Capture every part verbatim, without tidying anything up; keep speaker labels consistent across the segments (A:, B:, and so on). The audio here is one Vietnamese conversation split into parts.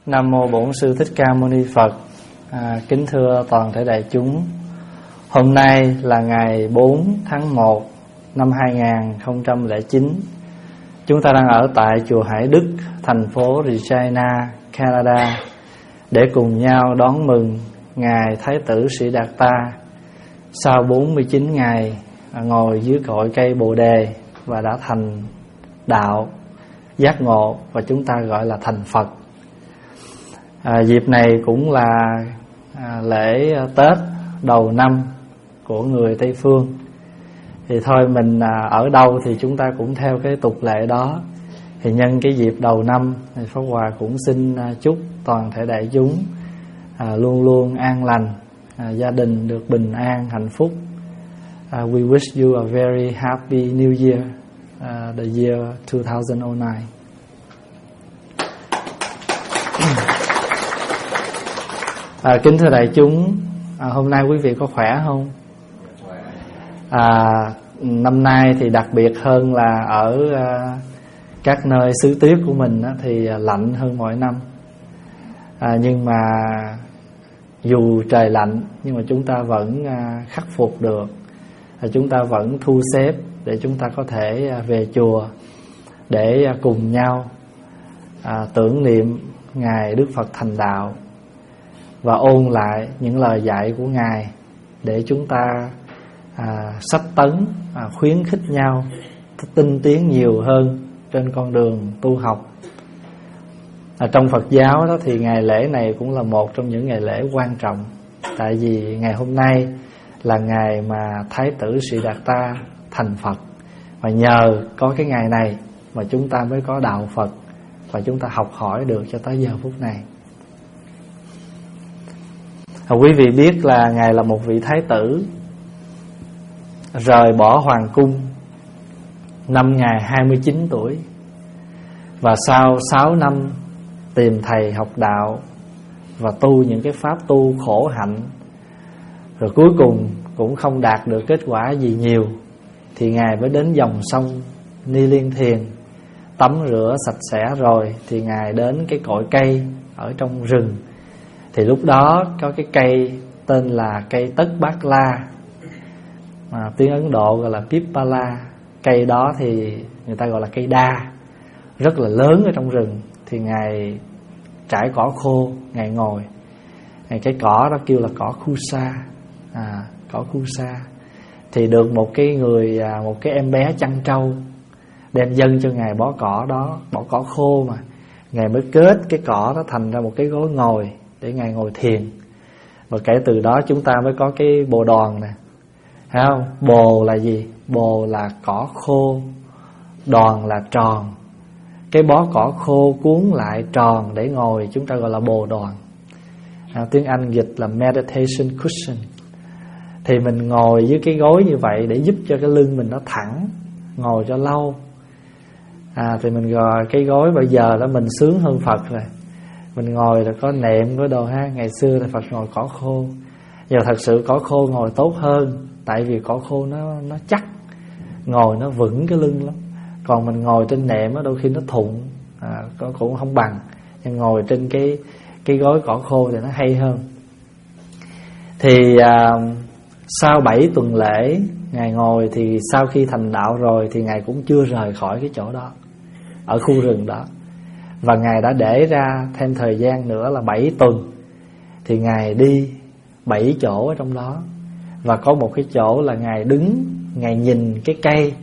A: Nam mô Bổn Sư Thích Ca Mâu Ni Phật. À, kính thưa toàn thể đại chúng, hôm nay là ngày bốn tháng một năm hai không không chín. Chúng ta đang ở tại chùa Hải Đức, thành phố Regina, Canada, để cùng nhau đón mừng ngài Thái tử Siddhartha sau bốn mươi chín ngày ngồi dưới cội cây Bồ đề và đã thành đạo, giác ngộ, và chúng ta gọi là thành Phật. À, dịp này cũng là à, lễ Tết đầu năm của người Tây Phương. Thì thôi mình à, ở đâu thì chúng ta cũng theo cái tục lệ đó. Thì nhân cái dịp đầu năm thì Pháp Hòa cũng xin à, chúc toàn thể đại chúng à, luôn luôn an lành, à, gia đình được bình an, hạnh phúc. à, We wish you a very happy new year, uh, the year two thousand nine. À, kính thưa đại chúng, à, hôm nay quý vị có khỏe không? À, năm nay thì đặc biệt hơn là ở à, các nơi xứ tuyết của mình á, thì lạnh hơn mọi năm. À, nhưng mà dù trời lạnh nhưng mà chúng ta vẫn à, khắc phục được. À, chúng ta vẫn thu xếp để chúng ta có thể à, về chùa để à, cùng nhau à, tưởng niệm ngài Đức Phật thành đạo và ôn lại những lời dạy của ngài để chúng ta à, sách tấn, à, khuyến khích nhau tinh tiến nhiều hơn trên con đường tu học. À, trong Phật giáo đó thì ngày lễ này cũng là một trong những ngày lễ quan trọng, tại vì ngày hôm nay là ngày mà Thái tử Siddhartha thành Phật, và nhờ có cái ngày này mà chúng ta mới có đạo Phật và chúng ta học hỏi được cho tới giờ phút này. À, quý vị biết là ngài là một vị thái tử rời bỏ hoàng cung năm ngài hai mươi chín tuổi, và sau sáu năm tìm thầy học đạo và tu những cái pháp tu khổ hạnh, rồi cuối cùng cũng không đạt được kết quả gì nhiều, thì ngài mới đến dòng sông Ni Liên Thiền tắm rửa sạch sẽ rồi thì ngài đến cái cội cây ở trong rừng. Thì lúc đó có cái cây tên là cây Tất Bát La, mà tiếng Ấn Độ gọi là Pippala. Cây đó thì người ta gọi là cây đa, rất là lớn ở trong rừng. Thì ngài trải cỏ khô, ngài ngồi. Ngài cái cỏ đó kêu là cỏ Kusa, à, cỏ Kusa. Thì được một cái người, một cái em bé chăn trâu đem dâng cho ngài bó cỏ đó, bó cỏ khô mà. Ngài mới kết cái cỏ đó thành ra một cái gối ngồi để ngài ngồi thiền. Và kể từ đó chúng ta mới có cái bồ đoàn nè, thấy không? Bồ là gì? Bồ là cỏ khô, đoàn là tròn. Cái bó cỏ khô cuốn lại tròn để ngồi chúng ta gọi là bồ đoàn. À, tiếng Anh dịch là meditation cushion. Thì mình ngồi dưới cái gối như vậy để giúp cho cái lưng mình nó thẳng, ngồi cho lâu. À, thì mình gọi cái gối bây giờ đó mình sướng hơn Phật rồi. Mình ngồi là có nệm có đồ ha. Ngày xưa là Phật ngồi cỏ khô, giờ thật sự cỏ khô ngồi tốt hơn, tại vì cỏ khô nó nó chắc, ngồi nó vững cái lưng lắm. Còn mình ngồi trên nệm á đôi khi nó thụng, à, cũng không bằng. Nhưng ngồi trên cái cái gối cỏ khô thì nó hay hơn. Thì à, sau bảy tuần lễ ngài ngồi, thì sau khi thành đạo rồi thì ngài cũng chưa rời khỏi cái chỗ đó, ở khu rừng đó. Và ngài đã để ra thêm thời gian nữa là bảy tuần. Thì ngài đi bảy chỗ ở trong đó. Và có một cái chỗ là ngài đứng, ngài nhìn cái cây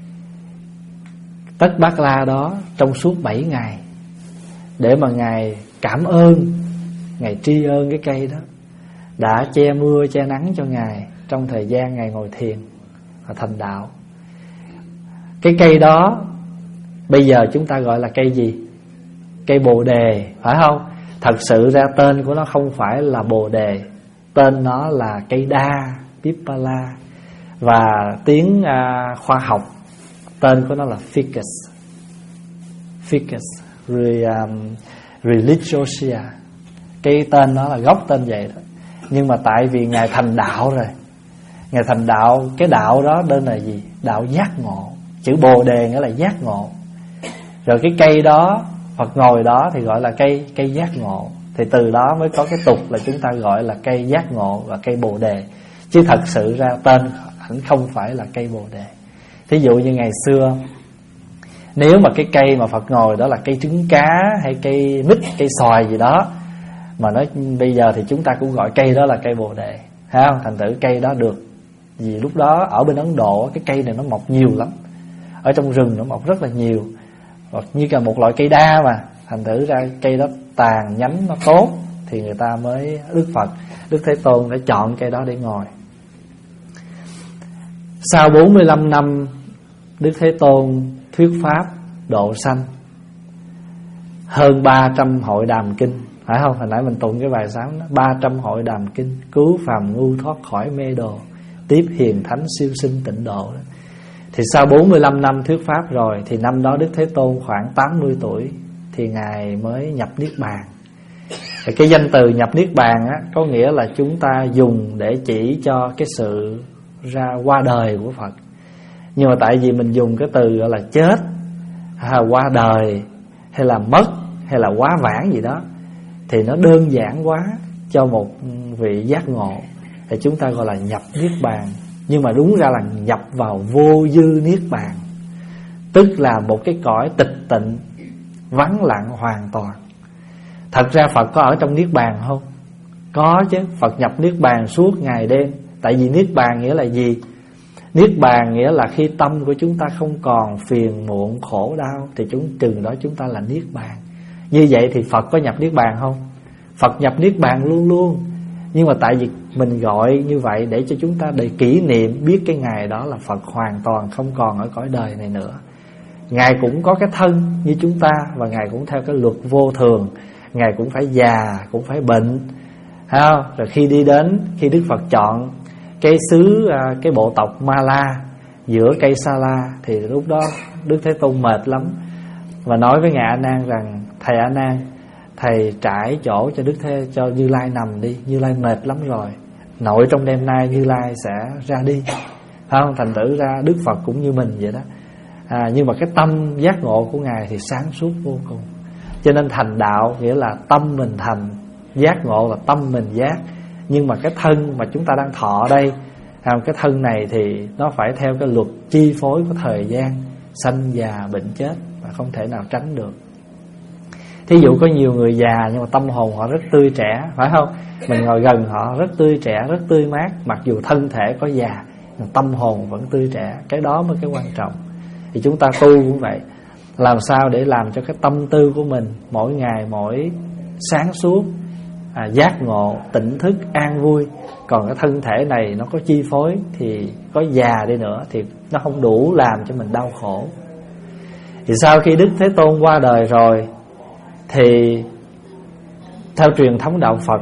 A: Tất Bát La đó trong suốt bảy ngày, để mà ngài cảm ơn, ngài tri ân cái cây đó đã che mưa che nắng cho ngài trong thời gian ngài ngồi thiền và thành đạo. Cái cây đó bây giờ chúng ta gọi là cây gì? Cây Bồ đề, phải không? Thật sự ra tên của nó không phải là Bồ đề, tên nó là cây đa, Pippala. Và tiếng uh, khoa học tên của nó là Ficus, Ficus um, religiosia. Cái tên nó là gốc tên vậy đó. Nhưng mà tại vì ngài thành đạo rồi, ngài thành đạo, cái đạo đó tên là gì? Đạo giác ngộ. Chữ Bồ đề nghĩa là giác ngộ. Rồi cái cây đó Phật ngồi đó thì gọi là cây cây giác ngộ. Thì từ đó mới có cái tục là chúng ta gọi là cây giác ngộ và cây bồ đề. Chứ thật sự ra tên ảnh không phải là cây bồ đề. Thí dụ như ngày xưa, nếu mà cái cây mà Phật ngồi đó là cây trứng cá hay cây mít, cây xoài gì đó, mà nói bây giờ thì chúng ta cũng gọi cây đó là cây bồ đề, thấy không? Thành thử cây đó được. Vì lúc đó ở bên Ấn Độ cái cây này nó mọc nhiều lắm, ở trong rừng nó mọc rất là nhiều, như là một loại cây đa mà. Thành thử ra cây đó tàn nhánh nó tốt thì người ta mới, Đức Phật, Đức Thế Tôn đã chọn cây đó để ngồi. Sau bốn mươi lăm năm Đức Thế Tôn thuyết pháp độ sanh, hơn ba trăm hội đàm kinh, phải không? Hồi nãy mình tụng cái bài sáng đó, ba trăm hội đàm kinh, cứu phàm ngu thoát khỏi mê đồ, tiếp hiền thánh siêu sinh tịnh độ đó. Thì sau bốn mươi lăm năm thuyết pháp rồi, thì năm đó Đức Thế Tôn khoảng tám mươi tuổi thì Ngài mới nhập Niết Bàn. Thì cái danh từ nhập Niết Bàn á, có nghĩa là chúng ta dùng để chỉ cho cái sự ra qua đời của Phật. Nhưng mà tại vì mình dùng cái từ gọi là chết, hay là qua đời, hay là mất, hay là quá vãng gì đó, thì nó đơn giản quá cho một vị giác ngộ, thì chúng ta gọi là nhập Niết Bàn. Nhưng mà đúng ra là nhập vào vô dư Niết Bàn, tức là một cái cõi tịch tịnh, vắng lặng hoàn toàn. Thật ra Phật có ở trong Niết Bàn không? Có chứ. Phật nhập Niết Bàn suốt ngày đêm. Tại vì Niết Bàn nghĩa là gì? Niết Bàn nghĩa là khi tâm của chúng ta không còn phiền muộn khổ đau, thì chúng chừng đó chúng ta là Niết Bàn. Như vậy thì Phật có nhập Niết Bàn không? Phật nhập Niết Bàn luôn luôn. Nhưng mà tại vì mình gọi như vậy để cho chúng ta để kỷ niệm, biết cái ngày đó là Phật hoàn toàn không còn ở cõi đời này nữa. Ngài cũng có cái thân như chúng ta, và Ngài cũng theo cái luật vô thường. Ngài cũng phải già, cũng phải bệnh, thấy không? Rồi khi đi đến, khi Đức Phật chọn cái xứ, cái bộ tộc Ma La giữa cây Sa La, thì lúc đó Đức Thế Tôn mệt lắm và nói với Ngài A Nan rằng: Thầy A Nan, thầy trải chỗ cho Đức Thế, cho Như Lai nằm đi, Như Lai mệt lắm rồi, nội trong đêm nay Như Lai sẽ ra đi, phải không? Thành thử ra Đức Phật cũng như mình vậy đó. À, nhưng mà cái tâm giác ngộ của Ngài thì sáng suốt vô cùng. Cho nên thành đạo nghĩa là tâm mình thành, giác ngộ là tâm mình giác. Nhưng mà cái thân mà chúng ta đang thọ đây, cái thân này thì nó phải theo cái luật chi phối của thời gian, sanh già bệnh chết, và không thể nào tránh được. Thí dụ có nhiều người già nhưng mà tâm hồn họ rất tươi trẻ, phải không? Mình ngồi gần họ rất tươi trẻ, rất tươi mát, mặc dù thân thể có già nhưng tâm hồn vẫn tươi trẻ. Cái đó mới cái quan trọng. Thì chúng ta tu cũng vậy, làm sao để làm cho cái tâm tư của mình mỗi ngày mỗi sáng suốt, à, giác ngộ, tỉnh thức, an vui. Còn cái thân thể này nó có chi phối, thì có già đi nữa thì nó không đủ làm cho mình đau khổ. Thì sau khi Đức Thế Tôn qua đời rồi, thì theo truyền thống đạo Phật,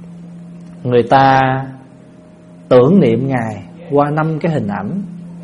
A: người ta tưởng niệm Ngài qua năm cái hình ảnh.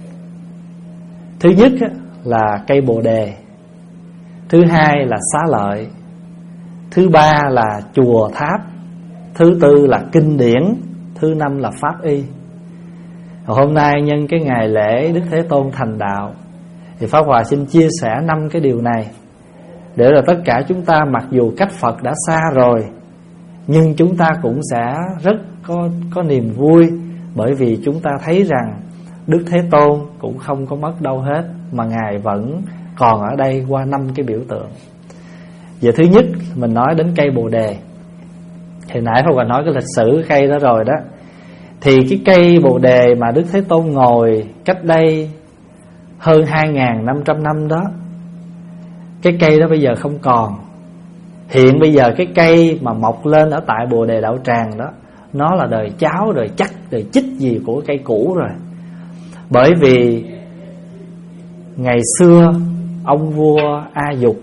A: Thứ nhất là cây bồ đề, thứ hai là xá lợi, thứ ba là chùa tháp, thứ tư là kinh điển, thứ năm là pháp y. Hôm nay nhân cái ngày lễ Đức Thế Tôn thành đạo, thì Pháp Hòa xin chia sẻ năm cái điều này, để là tất cả chúng ta mặc dù cách Phật đã xa rồi, nhưng chúng ta cũng sẽ rất có, có niềm vui, bởi vì chúng ta thấy rằng Đức Thế Tôn cũng không có mất đâu hết, mà Ngài vẫn còn ở đây qua năm cái biểu tượng. Vậy thứ nhất mình nói đến cây bồ đề. Thì nãy Pháp Hòa nói cái lịch sử cây đó rồi đó. Thì cái cây bồ đề mà Đức Thế Tôn ngồi cách đây hơn hai nghìn năm trăm năm đó, cái cây đó bây giờ không còn. Hiện bây giờ cái cây mà mọc lên ở tại Bồ Đề Đạo Tràng đó, nó là đời cháu, đời chắc, đời chích gì của cây cũ rồi. Bởi vì ngày xưa ông vua A Dục,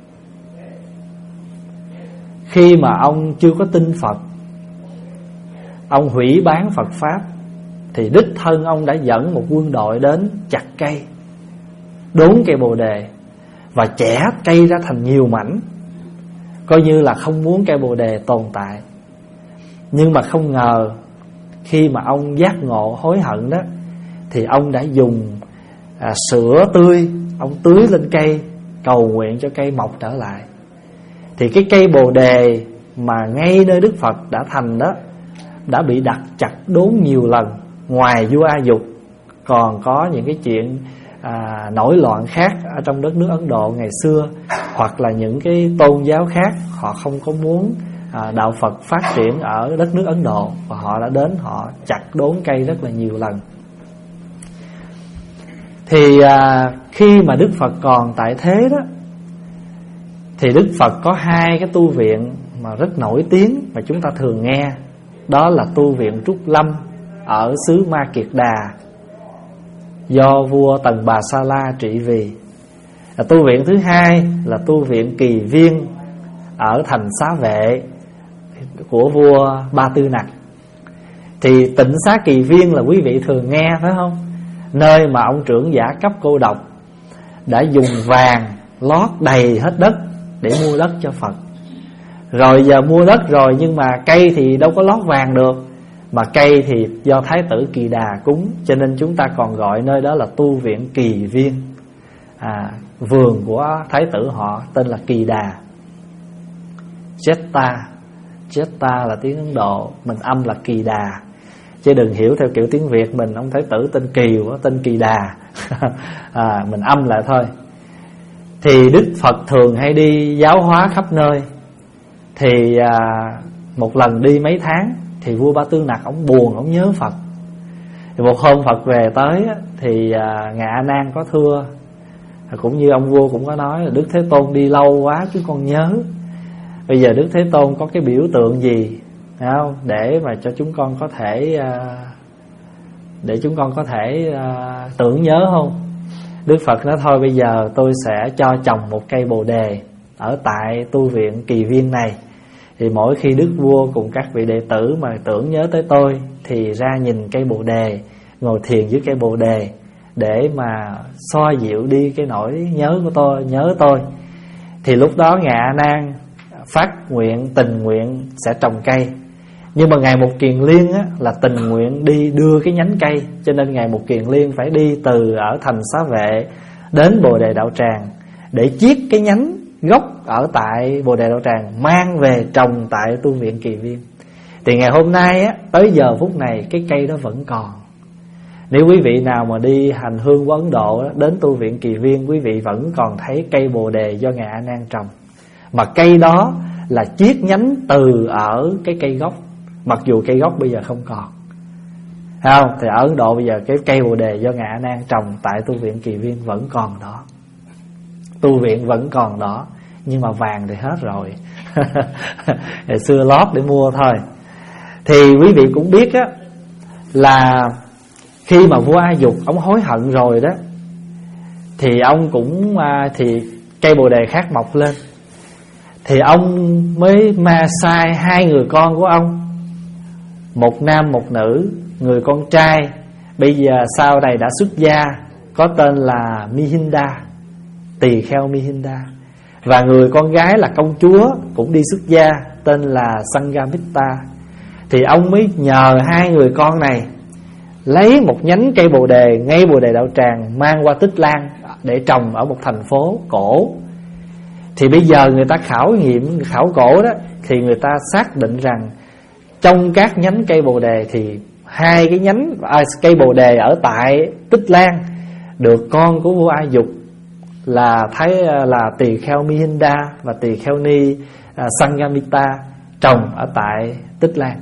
A: khi mà ông chưa có tin Phật, ông hủy bán Phật Pháp, thì đích thân ông đã dẫn một quân đội đến chặt cây, đốn cây bồ đề và chẻ cây ra thành nhiều mảnh, coi như là không muốn cây bồ đề tồn tại. Nhưng mà không ngờ khi mà ông giác ngộ hối hận đó, thì ông đã dùng à, sữa tươi, ông tưới lên cây, cầu nguyện cho cây mọc trở lại. Thì cái cây Bồ Đề mà ngay nơi Đức Phật đã thành đó đã bị đặt chặt đốn nhiều lần. Ngoài vua A Dục còn có những cái chuyện à, nổi loạn khác ở trong đất nước Ấn Độ ngày xưa, hoặc là những cái tôn giáo khác họ không có muốn à, đạo Phật phát triển ở đất nước Ấn Độ, và họ đã đến họ chặt đốn cây rất là nhiều lần. Thì à, khi mà Đức Phật còn tại thế đó, thì Đức Phật có hai cái tu viện mà rất nổi tiếng mà chúng ta thường nghe. Đó là tu viện Trúc Lâm ở xứ Ma Kiệt Đà, do vua Tần Bà Sa La trị vì. Tu viện thứ hai là tu viện Kỳ Viên ở thành Xá Vệ của vua Ba Tư Nặc. Thì tịnh xá Kỳ Viên là quý vị thường nghe phải không? Nơi mà ông trưởng giả cấp cô độc đã dùng vàng lót đầy hết đất để mua đất cho Phật. Rồi giờ mua đất rồi, nhưng mà cây thì đâu có lót vàng được, mà cây thì do Thái tử Kỳ Đà cúng, cho nên chúng ta còn gọi nơi đó là tu viện Kỳ Viên. à, Vườn của Thái tử họ tên là Kỳ Đà. Jeta Jeta là tiếng Ấn Độ, mình âm là Kỳ Đà, chứ đừng hiểu theo kiểu tiếng Việt mình ông Thái tử tên Kiều tên Kỳ Đà. à, Mình âm lại thôi. Thì Đức Phật thường hay đi giáo hóa khắp nơi. Thì à, một lần đi mấy tháng thì vua Ba Tư Nặc ông buồn, ông nhớ Phật. Thì một hôm Phật về tới thì à, Ngài A Nan có thưa, cũng như ông vua cũng có nói là Đức Thế Tôn đi lâu quá chứ con nhớ. Bây giờ Đức Thế Tôn có cái biểu tượng gì không, để mà cho chúng con có thể à, để chúng con có thể à, tưởng nhớ không? Đức Phật nói thôi bây giờ tôi sẽ cho trồng một cây Bồ Đề ở tại tu viện Kỳ Viên này. Thì mỗi khi Đức Vua cùng các vị đệ tử mà tưởng nhớ tới tôi thì ra nhìn cây Bồ Đề, ngồi thiền dưới cây Bồ Đề, để mà xoa dịu đi cái nỗi nhớ của tôi, nhớ tôi. Thì lúc đó Ngài A Nan phát nguyện, tình nguyện sẽ trồng cây. Nhưng mà Ngài Mục Kiền Liên á, là tình nguyện đi đưa cái nhánh cây, cho nên Ngài Mục Kiền Liên phải đi từ ở thành Xá Vệ đến Bồ Đề Đạo Tràng để chiết cái nhánh gốc ở tại Bồ Đề Đạo Tràng mang về trồng tại tu viện Kỳ Viên. Thì ngày hôm nay á, tới giờ phút này cái cây đó vẫn còn. Nếu quý vị nào mà đi hành hương của Ấn Độ á, đến tu viện Kỳ Viên, quý vị vẫn còn thấy cây Bồ Đề do Ngài A Nan trồng. Mà cây đó là chiết nhánh từ ở cái cây gốc, mặc dù cây gốc bây giờ không còn. Thấy không? Thì ở Ấn Độ bây giờ cái cây Bồ Đề do Ngài A Nan trồng tại tu viện Kỳ Viên vẫn còn đó. Tu viện vẫn còn đó, nhưng mà vàng thì hết rồi. Ngày xưa lót để mua thôi. Thì quý vị cũng biết á, là khi mà vua A Dục ông hối hận rồi đó, thì ông cũng thì cây Bồ Đề khác mọc lên. Thì ông mới ma sai hai người con của ông, một nam một nữ. Người con trai bây giờ sau này đã xuất gia, có tên là Mihinda, tỳ kheo Mihinda. Và người con gái là công chúa cũng đi xuất gia, tên là Sanghamitra. Thì ông mới nhờ hai người con này lấy một nhánh cây Bồ Đề ngay Bồ Đề Đạo Tràng mang qua Tích Lan để trồng ở một thành phố cổ. Thì bây giờ người ta khảo nghiệm, khảo cổ đó, thì người ta xác định rằng trong các nhánh cây Bồ Đề thì hai cái nhánh à, cây Bồ Đề ở tại Tích Lan được con của vua A Dục là thấy là tỳ kheo Mihinda và tỳ kheo ni à, Sanghamitra trồng ở tại Tích Lan.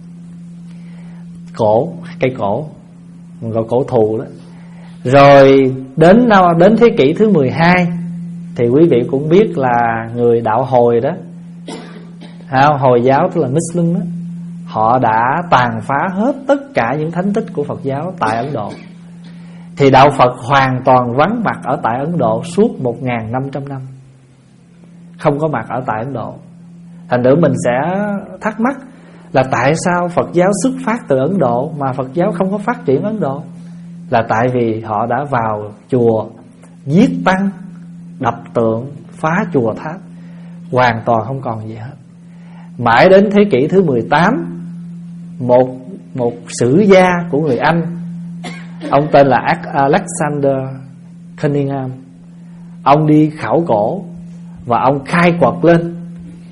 A: Cổ, cây cổ, gọi cổ thụ đó. Rồi đến đâu đến thế kỷ thứ mười hai thì quý vị cũng biết là người đạo Hồi đó, Hồi giáo tức là Muslim đó, họ đã tàn phá hết tất cả những thánh tích của Phật giáo tại Ấn Độ. Thì đạo Phật hoàn toàn vắng mặt ở tại Ấn Độ suốt một nghìn năm trăm năm, không có mặt ở tại Ấn Độ. Thành thử mình sẽ thắc mắc là tại sao Phật giáo xuất phát từ Ấn Độ mà Phật giáo không có phát triển Ấn Độ? Là tại vì họ đã vào chùa giết tăng, đập tượng, phá chùa tháp, hoàn toàn không còn gì hết. Mãi đến thế kỷ thứ mười tám, Một, một sử gia của người Anh, ông tên là Alexander Cunningham, ông đi khảo cổ và ông khai quật lên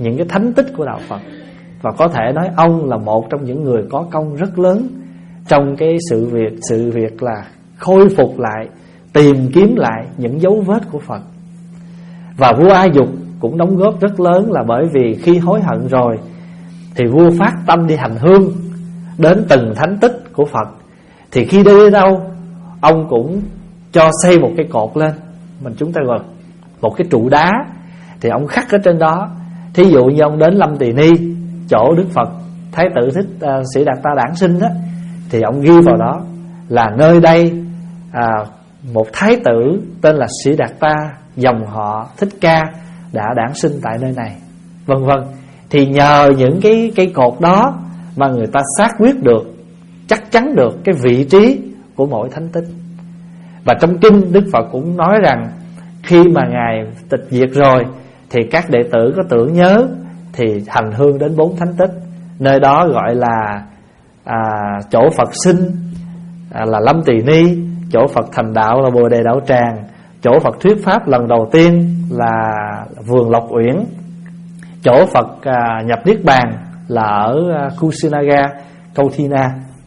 A: những cái thánh tích của đạo Phật. Và có thể nói ông là một trong những người có công rất lớn trong cái sự việc sự việc là khôi phục lại, tìm kiếm lại những dấu vết của Phật. Và vua A Dục cũng đóng góp rất lớn, là bởi vì khi hối hận rồi thì vua phát tâm đi hành hương đến từng thánh tích của Phật. Thì khi đi đến đâu, ông cũng cho xây một cái cột lên, mình chúng ta gọi một cái trụ đá, thì ông khắc ở trên đó. Thí dụ như ông đến Lâm Tỳ Ni, chỗ Đức Phật Thái tử Thích uh, Sĩ Đạt Ta đản sinh đó, thì ông ghi vào đó là nơi đây à, một thái tử tên là Sĩ Đạt Ta, dòng họ Thích Ca đã đản sinh tại nơi này, vân vân. Thì nhờ những cái cái cột đó mà người ta xác quyết được, chắc chắn được cái vị trí của mỗi thánh tích. Và trong kinh Đức Phật cũng nói rằng khi mà Ngài tịch diệt rồi thì các đệ tử có tưởng nhớ thì hành hương đến bốn thánh tích. Nơi đó gọi là à, chỗ Phật sinh à, là Lâm Tỳ Ni, chỗ Phật thành đạo là Bồ Đề Đạo Tràng, chỗ Phật thuyết pháp lần đầu tiên là vườn Lộc Uyển, chỗ Phật à, nhập Niết Bàn là ở à, Kusinaga, Kauthina.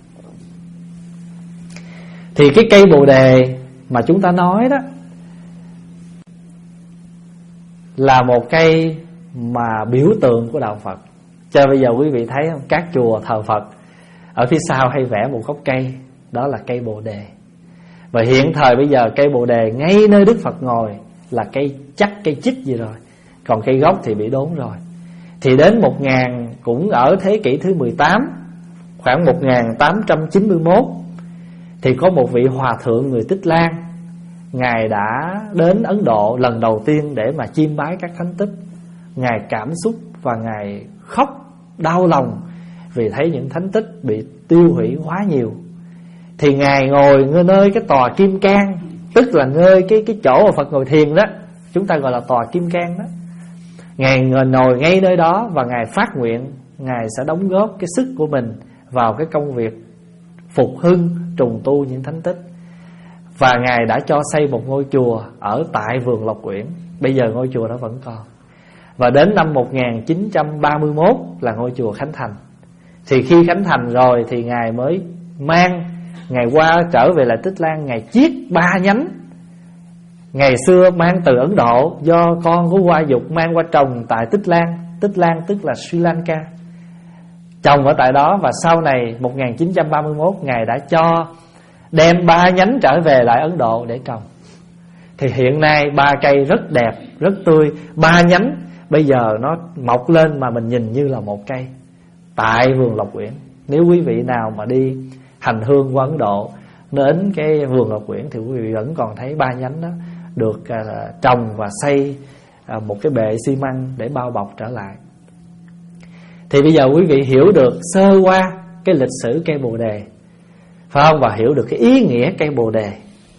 A: Thì cái cây Bồ Đề mà chúng ta nói đó là một cây mà biểu tượng của đạo Phật. Cho bây giờ quý vị thấy không, các chùa thờ Phật ở phía sau hay vẽ một gốc cây, đó là cây Bồ Đề. Và hiện thời bây giờ cây Bồ Đề ngay nơi Đức Phật ngồi là cây chắc, cây chích gì rồi, còn cây gốc thì bị đốn rồi. Thì đến một ngàn, cũng ở thế kỷ thứ mười tám, khoảng một nghìn tám trăm chín mươi mốt, thì có một vị hòa thượng người Tích Lan, Ngài đã đến Ấn Độ lần đầu tiên để mà chiêm bái các thánh tích. Ngài cảm xúc và Ngài khóc đau lòng vì thấy những thánh tích bị tiêu hủy quá nhiều. Thì Ngài ngồi nơi cái tòa Kim Cang, tức là nơi cái, cái chỗ mà Phật ngồi thiền đó, chúng ta gọi là tòa Kim Cang đó. Ngài ngồi ngay nơi đó và Ngài phát nguyện Ngài sẽ đóng góp cái sức của mình vào cái công việc phục hưng, trùng tu những thánh tích. Và Ngài đã cho xây một ngôi chùa ở tại vườn Lộc Uyển. Bây giờ ngôi chùa đó vẫn còn. Và đến năm một nghìn chín trăm ba mươi mốt là ngôi chùa khánh thành. Thì khi khánh thành rồi thì Ngài mới mang, Ngài qua trở về lại Tích Lan, Ngài chiết ba nhánh. Ngày xưa mang từ Ấn Độ, do con của Hoa Dục mang qua trồng tại Tích Lan. Tích Lan tức là Sri Lanka, trồng ở tại đó. Và sau này một nghìn chín trăm ba mươi mốt Ngài đã cho đem ba nhánh trở về lại Ấn Độ để trồng. Thì hiện nay ba cây rất đẹp, rất tươi. Ba nhánh bây giờ nó mọc lên mà mình nhìn như là một cây tại vườn Lộc Uyển. Nếu quý vị nào mà đi hành hương qua Ấn Độ, đến cái vườn Lộc Uyển thì quý vị vẫn còn thấy ba nhánh đó được uh, trồng và xây uh, một cái bệ xi măng để bao bọc trở lại. Thì bây giờ quý vị hiểu được sơ qua cái lịch sử cây Bồ Đề, phải không? Và hiểu được cái ý nghĩa cây Bồ Đề.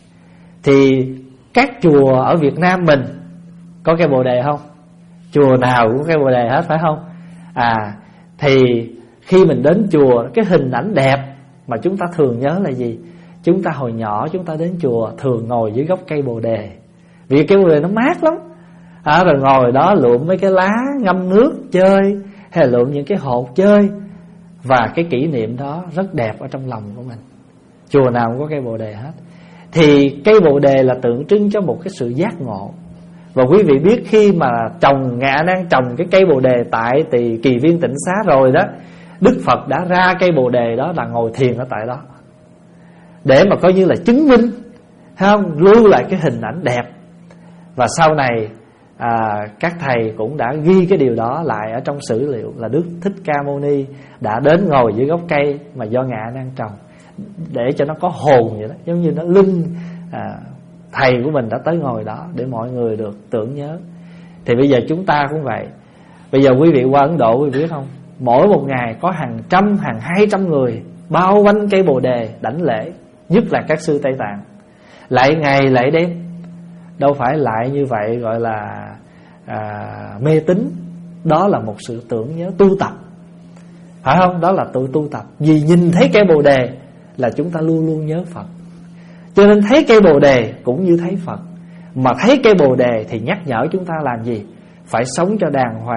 A: Thì các chùa ở Việt Nam mình có cây Bồ Đề không? Chùa nào cũng có cây Bồ Đề hết, phải không? À, thì khi mình đến chùa, cái hình ảnh đẹp mà chúng ta thường nhớ là gì? Chúng ta hồi nhỏ chúng ta đến chùa thường ngồi dưới gốc cây Bồ Đề, vì cây Bồ Đề nó mát lắm. À, rồi ngồi đó lượm mấy cái lá, ngâm nước chơi, hay là lượm những cái hột chơi. Và cái kỷ niệm đó rất đẹp ở trong lòng của mình. Chùa nào cũng có cây Bồ Đề hết. Thì cây Bồ Đề là tượng trưng cho một cái sự giác ngộ. Và quý vị biết khi mà trồng, Ngài A Nan trồng cái cây Bồ Đề tại Tỳ Kỳ Viên Tịnh Xá rồi đó, Đức Phật đã ra cây Bồ Đề đó là ngồi thiền ở tại đó, để mà coi như là chứng minh, không, lưu lại cái hình ảnh đẹp. Và sau này à, các thầy cũng đã ghi cái điều đó lại ở trong sử liệu, là Đức Thích Ca Mâu Ni đã đến ngồi dưới gốc cây mà do Ngài A Nan trồng, để cho nó có hồn vậy đó, giống như nó lưng à, thầy của mình đã tới ngồi đó để mọi người được tưởng nhớ. Thì bây giờ chúng ta cũng vậy. Bây giờ quý vị qua Ấn Độ, quý vị biết không, mỗi một ngày có hàng trăm, hàng hai trăm người bao quanh cây Bồ Đề đảnh lễ, nhất là các sư Tây Tạng, lại ngày lại đêm. Đâu phải lại như vậy gọi là à, mê tín. Đó là một sự tưởng nhớ, tu tập, phải không? Đó là tự tu tập. Vì nhìn thấy cây Bồ Đề là chúng ta luôn luôn nhớ Phật. Cho nên thấy cây Bồ Đề cũng như thấy Phật. Mà thấy cây Bồ Đề thì nhắc nhở chúng ta làm gì? Phải sống cho đàng hoàng,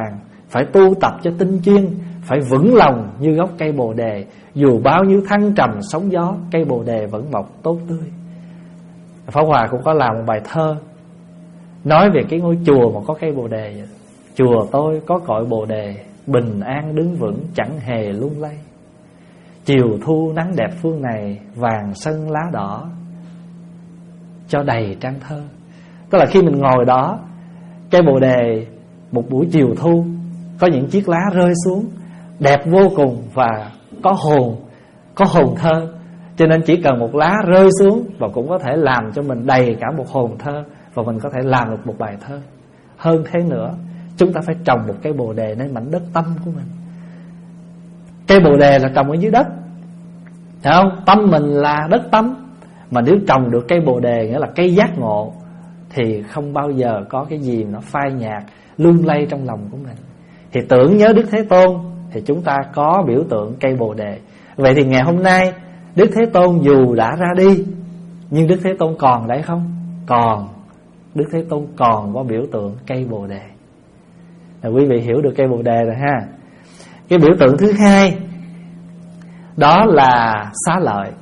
A: phải tu tập cho tinh chuyên, phải vững lòng như gốc cây bồ đề. Dù bao nhiêu thăng trầm sóng gió, cây bồ đề vẫn mọc tốt tươi. Pháp Hòa cũng có làm một bài thơ nói về cái ngôi chùa mà có cây bồ đề vậy. Chùa tôi có cội bồ đề, bình an đứng vững chẳng hề lung lay. Chiều thu nắng đẹp phương này, vàng sân lá đỏ cho đầy trang thơ. Tức là khi mình ngồi đó, cây bồ đề một buổi chiều thu, có những chiếc lá rơi xuống đẹp vô cùng và có hồn, có hồn thơ. Cho nên chỉ cần một lá rơi xuống và cũng có thể làm cho mình đầy cả một hồn thơ, và mình có thể làm được một bài thơ. Hơn thế nữa, chúng ta phải trồng một cây bồ đề nơi mảnh đất tâm của mình. Cây bồ đề là trồng ở dưới đất, thấy không? Tâm mình là đất tâm. Mà nếu trồng được cây bồ đề, nghĩa là cây giác ngộ, thì không bao giờ có cái gì nó phai nhạt, lung lay trong lòng của mình. Thì tưởng nhớ Đức Thế Tôn, thì chúng ta có biểu tượng cây bồ đề. Vậy thì ngày hôm nay Đức Thế Tôn dù đã ra đi, nhưng Đức Thế Tôn còn đấy không? Còn. Đức Thế Tôn còn có biểu tượng cây bồ đề. Là quý vị hiểu được cây bồ đề rồi ha. Cái biểu tượng thứ hai đó là xá lợi.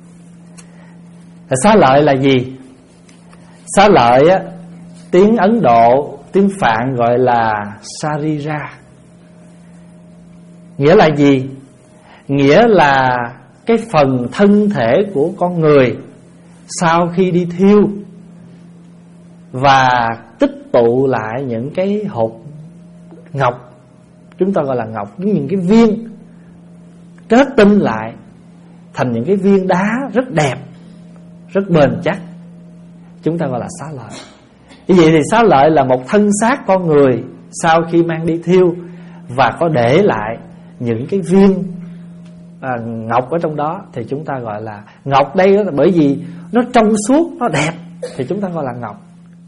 A: Xá lợi là gì? Xá lợi á, tiếng Ấn Độ, tiếng Phạn gọi là Sarira. Nghĩa là gì? Nghĩa là cái phần thân thể của con người sau khi đi thiêu và tích tụ lại những cái hột ngọc, chúng ta gọi là ngọc, những cái viên kết tinh lại thành những cái viên đá rất đẹp, rất bền chắc, chúng ta gọi là xá lợi. Như vậy thì xá lợi là một thân xác con người sau khi mang đi thiêu và có để lại những cái viên à, ngọc ở trong đó, thì chúng ta gọi là ngọc. Đây là bởi vì nó trong suốt, nó đẹp, thì chúng ta gọi là ngọc.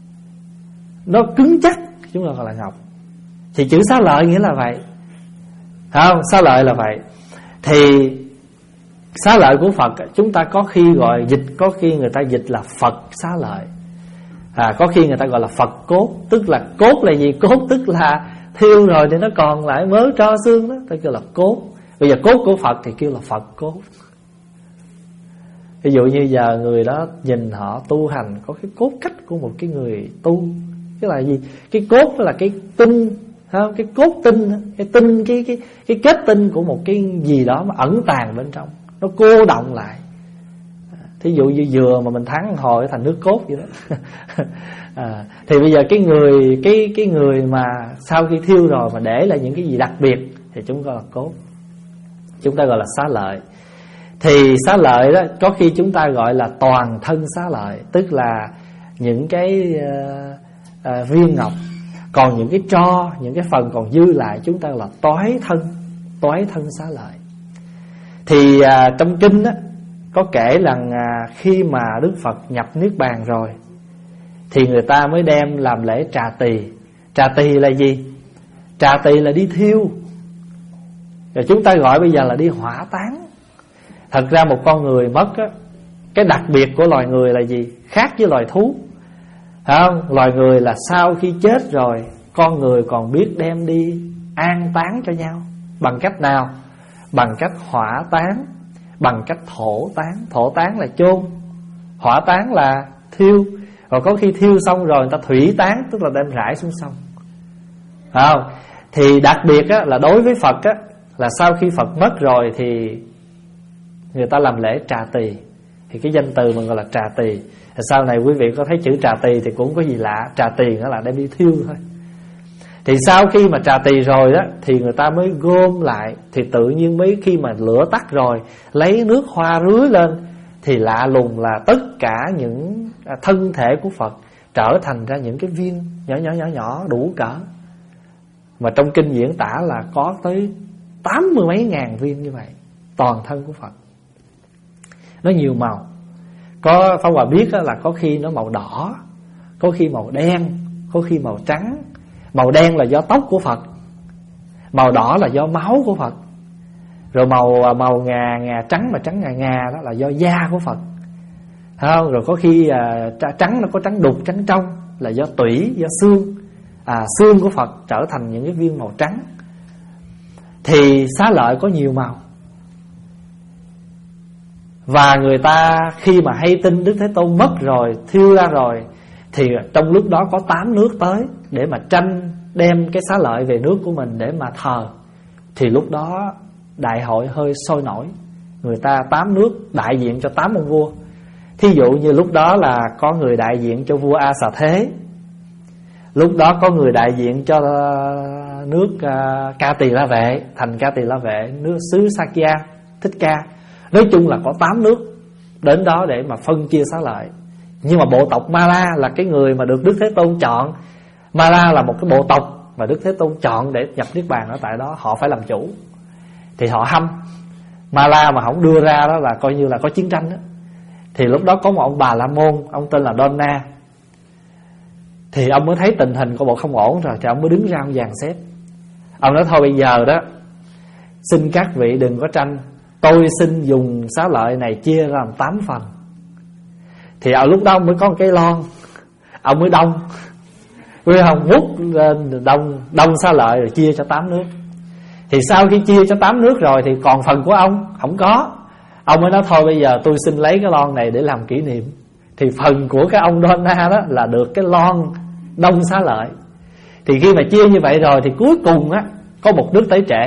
A: Nó cứng chắc, chúng ta gọi là ngọc. Thì chữ xá lợi nghĩa là vậy, không? Xá lợi là vậy. Thì xá lợi của Phật chúng ta có khi gọi dịch, có khi người ta dịch là Phật xá lợi, à, có khi người ta gọi là Phật cốt. Tức là cốt là gì? Cốt tức là thiêu rồi thì nó còn lại mớ tro xương đó, ta kêu là cốt. Bây giờ cốt của Phật thì kêu là Phật cốt. Ví dụ như giờ người đó nhìn họ tu hành có cái cốt cách của một cái người tu. Cái là gì? Cái cốt là cái tinh, không? Cái cốt tinh, cái tinh, cái cái cái kết tinh của một cái gì đó mà ẩn tàng bên trong, nó cô động lại. Thí dụ như dừa mà mình thắng hồi thành nước cốt vậy đó. À, thì bây giờ cái người cái cái người mà sau khi thiêu rồi mà để lại những cái gì đặc biệt thì chúng ta gọi là cốt, chúng ta gọi là xá lợi. Thì xá lợi đó có khi chúng ta gọi là toàn thân xá lợi, tức là những cái uh, uh, viên ngọc. Còn những cái tro, những cái phần còn dư lại chúng ta gọi là toái thân, toái thân xá lợi. Thì uh, trong kinh đó có kể rằng uh, khi mà Đức Phật nhập Niết Bàn rồi thì người ta mới đem làm lễ trà tỳ. Trà tỳ là gì? Trà tỳ là đi thiêu, rồi chúng ta gọi bây giờ là đi hỏa táng. Thật ra một con người mất á, cái đặc biệt của loài người là gì? Khác với loài thú, phải không? Loài người là sau khi chết rồi, con người còn biết đem đi an táng cho nhau. Bằng cách nào? Bằng cách hỏa táng, bằng cách thổ táng. Thổ táng là chôn, hỏa táng là thiêu. Rồi có khi thiêu xong rồi người ta thủy táng, tức là đem rải xuống sông, phải không? Thì đặc biệt á, là đối với Phật á, là sau khi Phật mất rồi thì người ta làm lễ trà tỳ. Thì cái danh từ mình gọi là trà tỳ. Sau này quý vị có thấy chữ trà tỳ thì cũng có gì lạ. Trà tỳ nó là đem đi thiêu thôi. Thì sau khi mà trà tỳ rồi đó thì người ta mới gom lại. Thì tự nhiên mấy khi mà lửa tắt rồi, lấy nước hoa rưới lên, thì lạ lùng là tất cả những thân thể của Phật trở thành ra những cái viên nhỏ nhỏ nhỏ nhỏ đủ cỡ. Mà trong kinh diễn tả là có tới tám mươi mấy ngàn viên như vậy, toàn thân của Phật. Nó nhiều màu. Có Pháp Hòa biết là có khi nó màu đỏ, có khi màu đen, có khi màu trắng. Màu đen là do tóc của Phật, màu đỏ là do máu của Phật, rồi màu màu ngà ngà trắng mà trắng ngà ngà đó là do da của Phật, không? Rồi có khi à, trắng nó có trắng đục, trắng trong là do tủy, do xương, à, xương của Phật trở thành những cái viên màu trắng. Thì xá lợi có nhiều màu. Và người ta khi mà hay tin Đức Thế Tôn mất rồi, thiêu ra rồi, thì trong lúc đó có tám nước tới để mà tranh đem cái xá lợi về nước của mình để mà thờ. Thì lúc đó đại hội hơi sôi nổi. Người ta tám nước đại diện cho tám ông vua. Thí dụ như lúc đó là có người đại diện cho vua A Xà Thế, lúc đó có người đại diện cho nước uh, Ca Tỳ La Vệ, thành Ca Tỳ La Vệ, nước xứ Sakya, Thích Ca. Nói chung là có tám nước đến đó để mà phân chia xá lợi. Nhưng mà bộ tộc Ma La là cái người mà được Đức Thế Tôn chọn. Ma La là một cái bộ tộc mà Đức Thế Tôn chọn để nhập Niết Bàn ở tại đó. Họ phải làm chủ. Thì họ hâm Ma La mà không đưa ra đó là coi như là có chiến tranh đó. Thì lúc đó có một ông Bà La Môn, ông tên là Donna. Thì ông mới thấy tình hình của bộ không ổn rồi, thì ông mới đứng ra ông dàn xếp. Ông nói thôi bây giờ đó, xin các vị đừng có tranh, tôi xin dùng xá lợi này chia ra làm tám phần. Thì ở lúc đó ông mới có một cái lon, ông mới đông, Quý không hút lên đông đông xá lợi rồi chia cho tám nước. Thì sau khi chia cho tám nước rồi thì còn phần của ông không có. Ông mới nói thôi bây giờ tôi xin lấy cái lon này để làm kỷ niệm. Thì phần của cái ông Donna đó là được cái lon đông xá lợi. Thì khi mà chia như vậy rồi thì cuối cùng á có một nước tới trễ.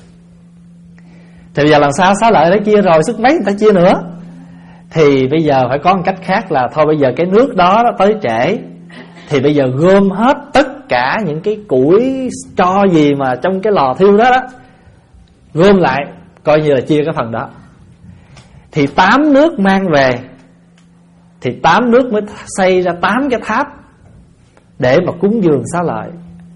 A: Thì bây giờ làm sao xá lợi đã chia rồi, sức mấy người ta chia nữa. Thì bây giờ phải có một cách khác là thôi bây giờ cái nước đó, đó tới trễ, thì bây giờ gom hết tất cả những cái củi tro gì mà trong cái lò thiêu đó đó, gom lại coi như là chia cái phần đó. Thì tám nước mang về, thì tám nước mới xây ra tám cái tháp để mà cúng dường xá lợi.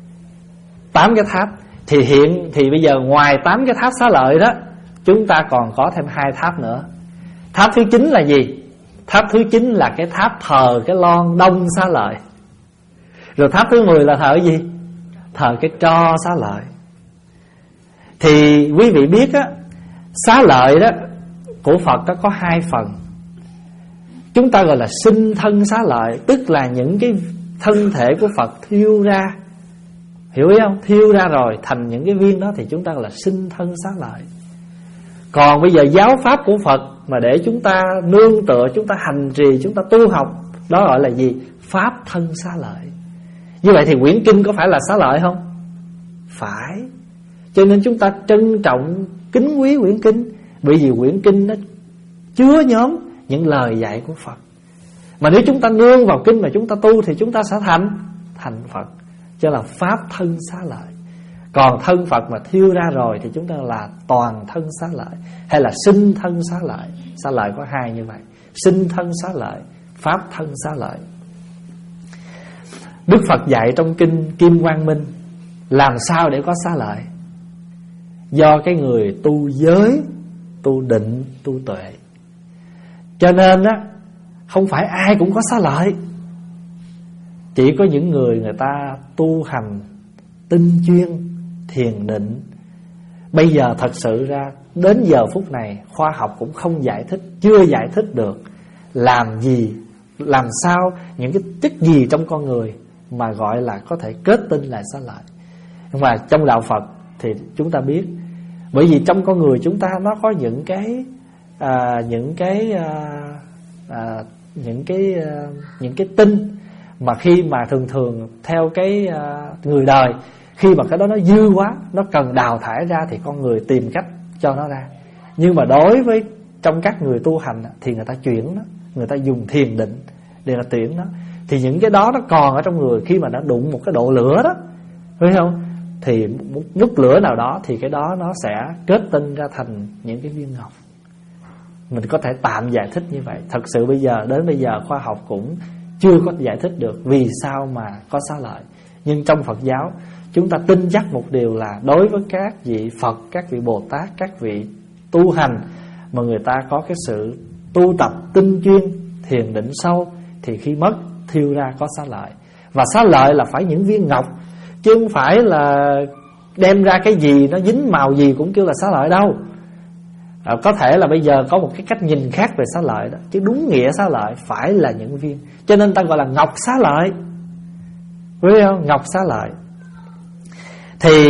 A: Tám cái tháp. Thì hiện thì bây giờ ngoài tám cái tháp xá lợi đó, chúng ta còn có thêm hai tháp nữa. Tháp thứ chín là gì? Tháp thứ chín là cái tháp thờ cái lon đông xá lợi. Rồi tháp thứ mười là thờ cái gì? Thờ cái tro xá lợi. Thì quý vị biết á, xá lợi đó của Phật đó có hai phần. Chúng ta gọi là sinh thân xá lợi, tức là những cái thân thể của Phật thiêu ra. Hiểu ý không? Thiêu ra rồi thành những cái viên đó thì chúng ta gọi là sinh thân xá lợi. Còn bây giờ giáo pháp của Phật mà để chúng ta nương tựa, chúng ta hành trì, chúng ta tu học, đó gọi là gì? Pháp thân xá lợi. Như vậy thì quyển kinh có phải là xá lợi không? Phải. Cho nên chúng ta trân trọng, kính quý quyển kinh, bởi vì quyển kinh nó chứa nhóm những lời dạy của Phật. Mà nếu chúng ta nương vào kinh mà chúng ta tu thì chúng ta sẽ thành thành Phật. Cho là pháp thân xá lợi. Còn thân Phật mà thiêu ra rồi thì chúng ta là toàn thân xá lợi, hay là sinh thân xá lợi. Xá lợi có hai như vậy: sinh thân xá lợi, pháp thân xá lợi. Đức Phật dạy trong kinh Kim Quang Minh làm sao để có xá lợi. Do cái người tu giới, tu định, tu tuệ. Cho nên á, không phải ai cũng có xá lợi. Chỉ có những người người ta tu hành tinh chuyên, thiền định. Bây giờ thật sự ra đến giờ phút này khoa học cũng không giải thích, chưa giải thích được làm gì, làm sao, những cái chất gì trong con người mà gọi là có thể kết tinh lại xá lợi. Nhưng mà trong đạo Phật thì chúng ta biết, bởi vì trong con người chúng ta nó có những cái à, những cái à, à, những cái à, những cái tinh mà khi mà thường thường theo cái à, người đời, khi mà cái đó nó dư quá, nó cần đào thải ra thì con người tìm cách cho nó ra. Nhưng mà đối với trong các người tu hành thì người ta chuyển nó, người ta dùng thiền định để là tuyển nó. Thì những cái đó nó còn ở trong người, khi mà nó đụng một cái độ lửa đó, phải không? Thì một mức lửa nào đó thì cái đó nó sẽ kết tinh ra thành những cái viên ngọc. Mình có thể tạm giải thích như vậy. Thật sự bây giờ, đến bây giờ khoa học cũng chưa có giải thích được vì sao mà có xá lợi. Nhưng trong Phật giáo chúng ta tin chắc một điều là đối với các vị Phật, các vị Bồ Tát, các vị tu hành mà người ta có cái sự tu tập tinh chuyên, thiền định sâu, thì khi mất thiêu ra có xá lợi. Và xá lợi là phải những viên ngọc, chứ không phải là đem ra cái gì nó dính màu gì cũng kêu là xá lợi đâu. à, Có thể là bây giờ có một cái cách nhìn khác về xá lợi đó, chứ đúng nghĩa xá lợi phải là những viên. Cho nên ta gọi là ngọc xá lợi. Quý vị không? Ngọc xá lợi. Thì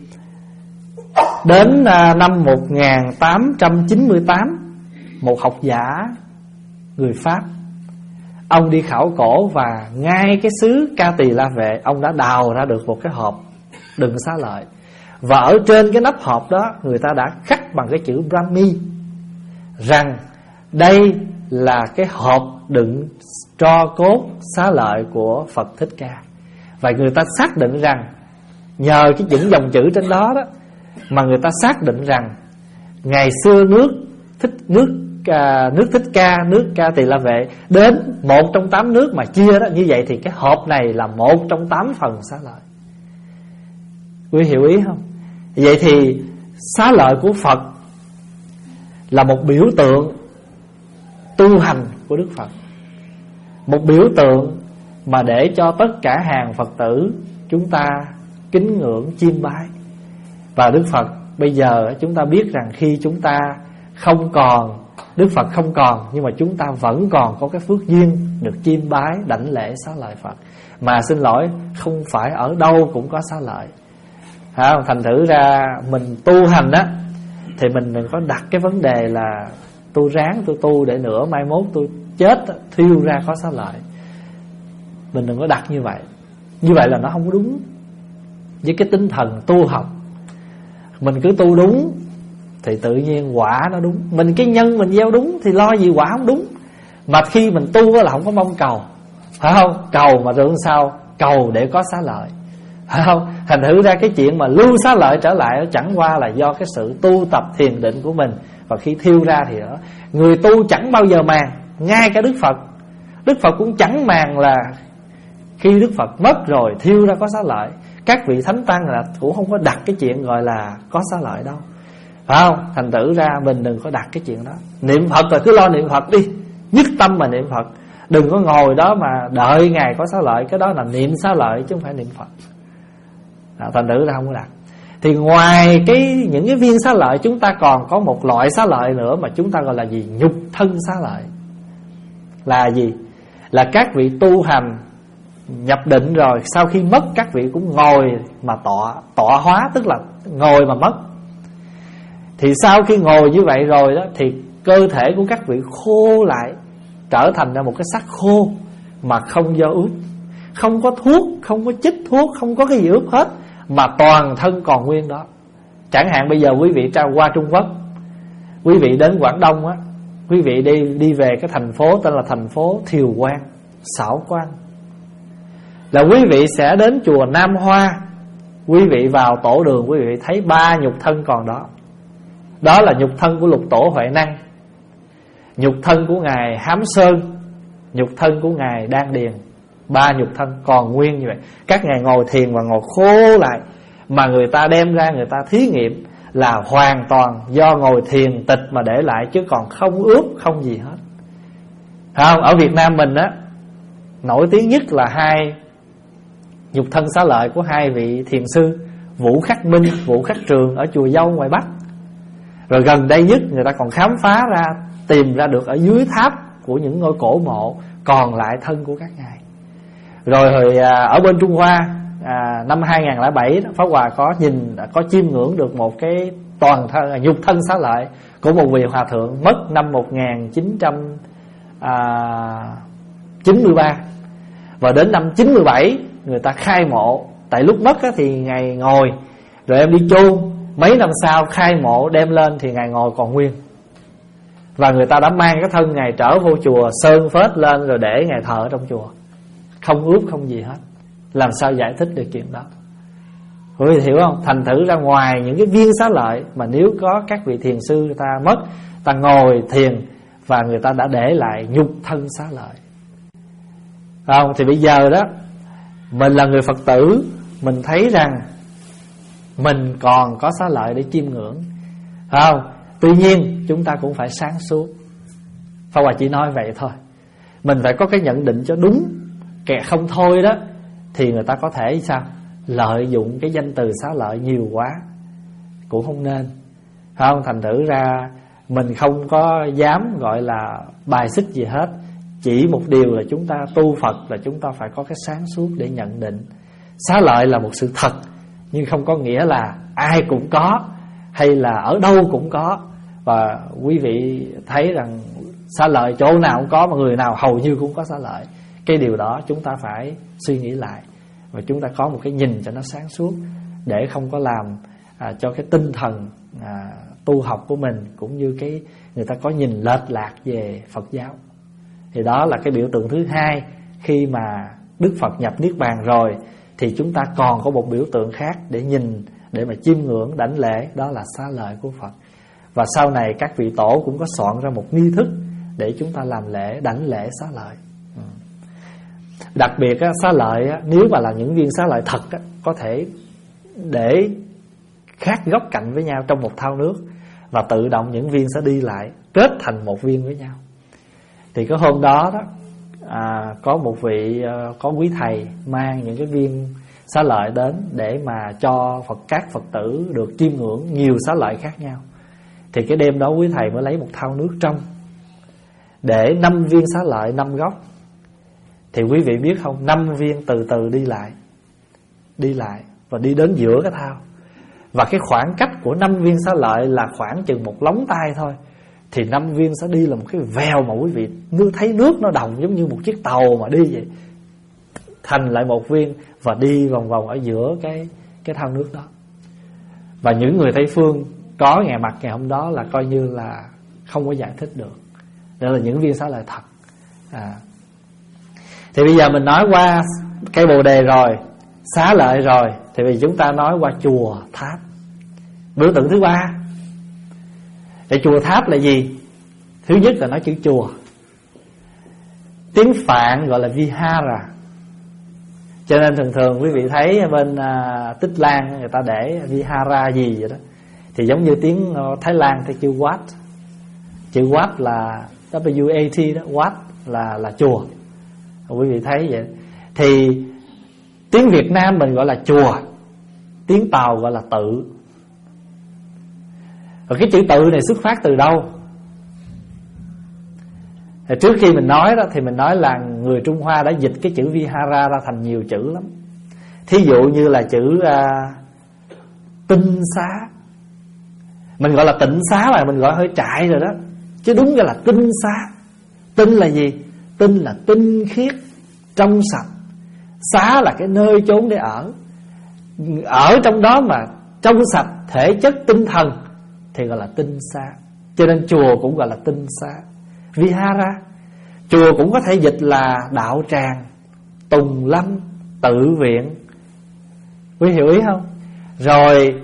A: đến à, năm một nghìn tám trăm chín mươi tám, một học giả người Pháp, ông đi khảo cổ và ngay cái xứ Ca Tỳ La Vệ, ông đã đào ra được một cái hộp đựng xá lợi. Và ở trên cái nắp hộp đó, người ta đã khắc bằng cái chữ Brahmi rằng đây là cái hộp đựng tro cốt xá lợi của Phật Thích Ca. Và người ta xác định rằng nhờ cái những dòng chữ trên đó đó mà người ta xác định rằng ngày xưa nước thích nước à, nước Thích Ca, nước Ca Tỳ La Vệ đến một trong tám nước mà chia đó, như vậy thì cái hộp này là một trong tám phần xá lợi. Quý hiểu ý không? Vậy thì xá lợi của Phật là một biểu tượng tu hành của Đức Phật, một biểu tượng mà để cho tất cả hàng Phật tử chúng ta kính ngưỡng chiêm bái. Và Đức Phật bây giờ chúng ta biết rằng khi chúng ta không còn, Đức Phật không còn, nhưng mà chúng ta vẫn còn có cái phước duyên được chiêm bái đảnh lễ xá lợi Phật. Mà xin lỗi, không phải ở đâu cũng có xá lợi. À, thành thử ra mình tu hành á thì mình đừng có đặt cái vấn đề là tôi ráng tôi tu để nữa mai mốt tôi chết thiêu ra có xá lợi. Mình đừng có đặt như vậy. Như vậy là nó không có đúng với cái tinh thần tu học. Mình cứ tu đúng thì tự nhiên quả nó đúng. Mình cái nhân mình gieo đúng thì lo gì quả không đúng. Mà khi mình tu là không có mong cầu, phải không? Cầu mà rồi sao? Cầu để có xá lợi, phải không? Thành thử ra cái chuyện mà lưu xá lợi trở lại nó chẳng qua là do cái sự tu tập thiền định của mình. Và khi thiêu ra thì đó, người tu chẳng bao giờ màng. Ngay cả Đức Phật, Đức Phật cũng chẳng màng là khi Đức Phật mất rồi thiêu ra có xá lợi. Các vị thánh tăng là cũng không có đặt cái chuyện gọi là có xá lợi đâu, phải không? Thành thử ra mình đừng có đặt cái chuyện đó. Niệm Phật rồi cứ lo niệm Phật đi, nhất tâm mà niệm Phật. Đừng có ngồi đó mà đợi ngày có xá lợi. Cái đó là niệm xá lợi chứ không phải niệm Phật. à, Thành thử ra không có đặt. Thì ngoài cái những cái viên xá lợi, chúng ta còn có một loại xá lợi nữa mà chúng ta gọi là gì? Nhục thân xá lợi. Là gì? Là các vị tu hành nhập định rồi, sau khi mất các vị cũng ngồi mà tọa, tọa hóa, tức là ngồi mà mất. Thì sau khi ngồi như vậy rồi đó, thì cơ thể của các vị khô lại, trở thành ra một cái xác khô mà không do ướp, không có thuốc, không có chích thuốc, không có cái gì ướp hết, mà toàn thân còn nguyên đó. Chẳng hạn bây giờ quý vị tra qua Trung Quốc, quý vị đến Quảng Đông á, quý vị đi đi về cái thành phố tên là thành phố Thiều Quang, Xảo Quang, là quý vị sẽ đến chùa Nam Hoa. Quý vị vào tổ đường, quý vị thấy ba nhục thân còn đó. Đó là nhục thân của Lục Tổ Huệ Năng, nhục thân của Ngài Hám Sơn, nhục thân của Ngài Đan Điền. Ba nhục thân còn nguyên như vậy. Các ngài ngồi thiền và ngồi khô lại, mà người ta đem ra người ta thí nghiệm là hoàn toàn do ngồi thiền tịch mà để lại, chứ còn không ướp, không gì hết. Không? Ở Việt Nam mình á, nổi tiếng nhất là hai nhục thân xá lợi của hai vị thiền sư Vũ Khắc Minh, Vũ Khắc Trường ở chùa Dâu ngoài Bắc. Rồi gần đây nhất người ta còn khám phá ra, tìm ra được ở dưới tháp của những ngôi cổ mộ còn lại thân của các ngài. Rồi hồi à, ở bên Trung Hoa à, năm hai không không bảy Pháp Hòa có nhìn, có chiêm ngưỡng được một cái toàn thân nhục thân xá lợi của một vị hòa thượng mất năm một nghìn chín trăm chín mươi ba. Và đến năm chín mươi bảy người ta khai mộ. Tại lúc mất á, thì ngài ngồi, rồi em đi chôn. Mấy năm sau khai mộ đem lên thì ngài ngồi còn nguyên. Và người ta đã mang cái thân ngài trở vô chùa, sơn phết lên rồi để ngài thờ ở trong chùa, không ướp không gì hết. Làm sao giải thích được chuyện đó? Quý vị hiểu không? Thành thử ra ngoài những cái viên xá lợi, mà nếu có các vị thiền sư người ta mất, ta ngồi thiền và người ta đã để lại nhục thân xá lợi, không? Thì bây giờ đó, mình là người Phật tử, mình thấy rằng mình còn có xá lợi để chiêm ngưỡng, không? Tuy nhiên chúng ta cũng phải sáng suốt. Pháp Hòa chỉ nói vậy thôi. Mình phải có cái nhận định cho đúng. Kẻ không thôi đó thì người ta có thể sao? Lợi dụng cái danh từ xá lợi nhiều quá, cũng không nên, không? Thành thử ra mình không có dám gọi là bài xích gì hết. Chỉ một điều là chúng ta tu Phật là chúng ta phải có cái sáng suốt để nhận định. Xá lợi là một sự thật, nhưng không có nghĩa là ai cũng có hay là ở đâu cũng có. Và quý vị thấy rằng xá lợi chỗ nào cũng có, mà người nào hầu như cũng có xá lợi. Cái điều đó chúng ta phải suy nghĩ lại, và chúng ta có một cái nhìn cho nó sáng suốt, để không có làm à, cho cái tinh thần à, tu học của mình cũng như cái người ta có nhìn lệch lạc về Phật giáo. Thì đó là cái biểu tượng thứ hai. Khi mà Đức Phật nhập Niết Bàn rồi thì chúng ta còn có một biểu tượng khác để nhìn, để mà chiêm ngưỡng đảnh lễ, đó là xá lợi của Phật. Và sau này các vị tổ cũng có soạn ra một nghi thức để chúng ta làm lễ đảnh lễ xá lợi. Đặc biệt á, xá lợi á, nếu mà là những viên xá lợi thật á, có thể để khác góc cạnh với nhau trong một thau nước, và tự động những viên sẽ đi lại kết thành một viên với nhau. Thì cái hôm đó đó à, có một vị à, có quý thầy mang những cái viên xá lợi đến để mà cho Phật các Phật tử được chiêm ngưỡng nhiều xá lợi khác nhau. Thì cái đêm đó quý thầy mới lấy một thau nước trong, để năm viên xá lợi năm góc. Thì quý vị biết không, năm viên từ từ đi lại, đi lại và đi đến giữa cái thau. Và cái khoảng cách của năm viên xá lợi là khoảng chừng một lóng tay thôi. Thì năm viên sẽ đi là một cái vèo mà quý vị nước thấy nước nó đồng giống như một chiếc tàu mà đi vậy, thành lại một viên và đi vòng vòng ở giữa cái cái thau nước đó. Và những người Tây phương có ngày mặt ngày hôm đó là coi như là không có giải thích được. Đó là những viên xá lợi thật. à. Thì bây giờ mình nói qua cây Bồ Đề rồi, xá lợi rồi, thì bây giờ chúng ta nói qua chùa tháp, biểu tượng thứ ba. Thì chùa tháp là gì? Thứ nhất là nói chữ chùa. Tiếng Phạn gọi là Vihara. Cho nên thường thường quý vị thấy bên uh, Tích Lan người ta để Vihara gì vậy đó, thì giống như tiếng uh, Thái Lan thì chữ Wat. Chữ Wat là W A T đó, Wat là là chùa. Quý vị thấy vậy. Thì tiếng Việt Nam mình gọi là chùa, tiếng Tàu gọi là tự. Và cái chữ tự này xuất phát từ đâu? Thì trước khi mình nói đó thì mình nói là người Trung Hoa đã dịch cái chữ Vihara ra thành nhiều chữ lắm. Thí dụ như là chữ uh, tinh xá, mình gọi là tịnh xá mà mình gọi hơi trại rồi đó, chứ đúng ra là tinh xá. Tinh là gì? Tinh là tinh khiết, trong sạch. Xá là cái nơi chốn để ở, ở trong đó mà trong sạch thể chất tinh thần thì gọi là tinh xá. Cho nên chùa cũng gọi là tinh xá, Vihara. Chùa cũng có thể dịch là đạo tràng, tùng lâm, tự viện. Quý hiểu ý không? Rồi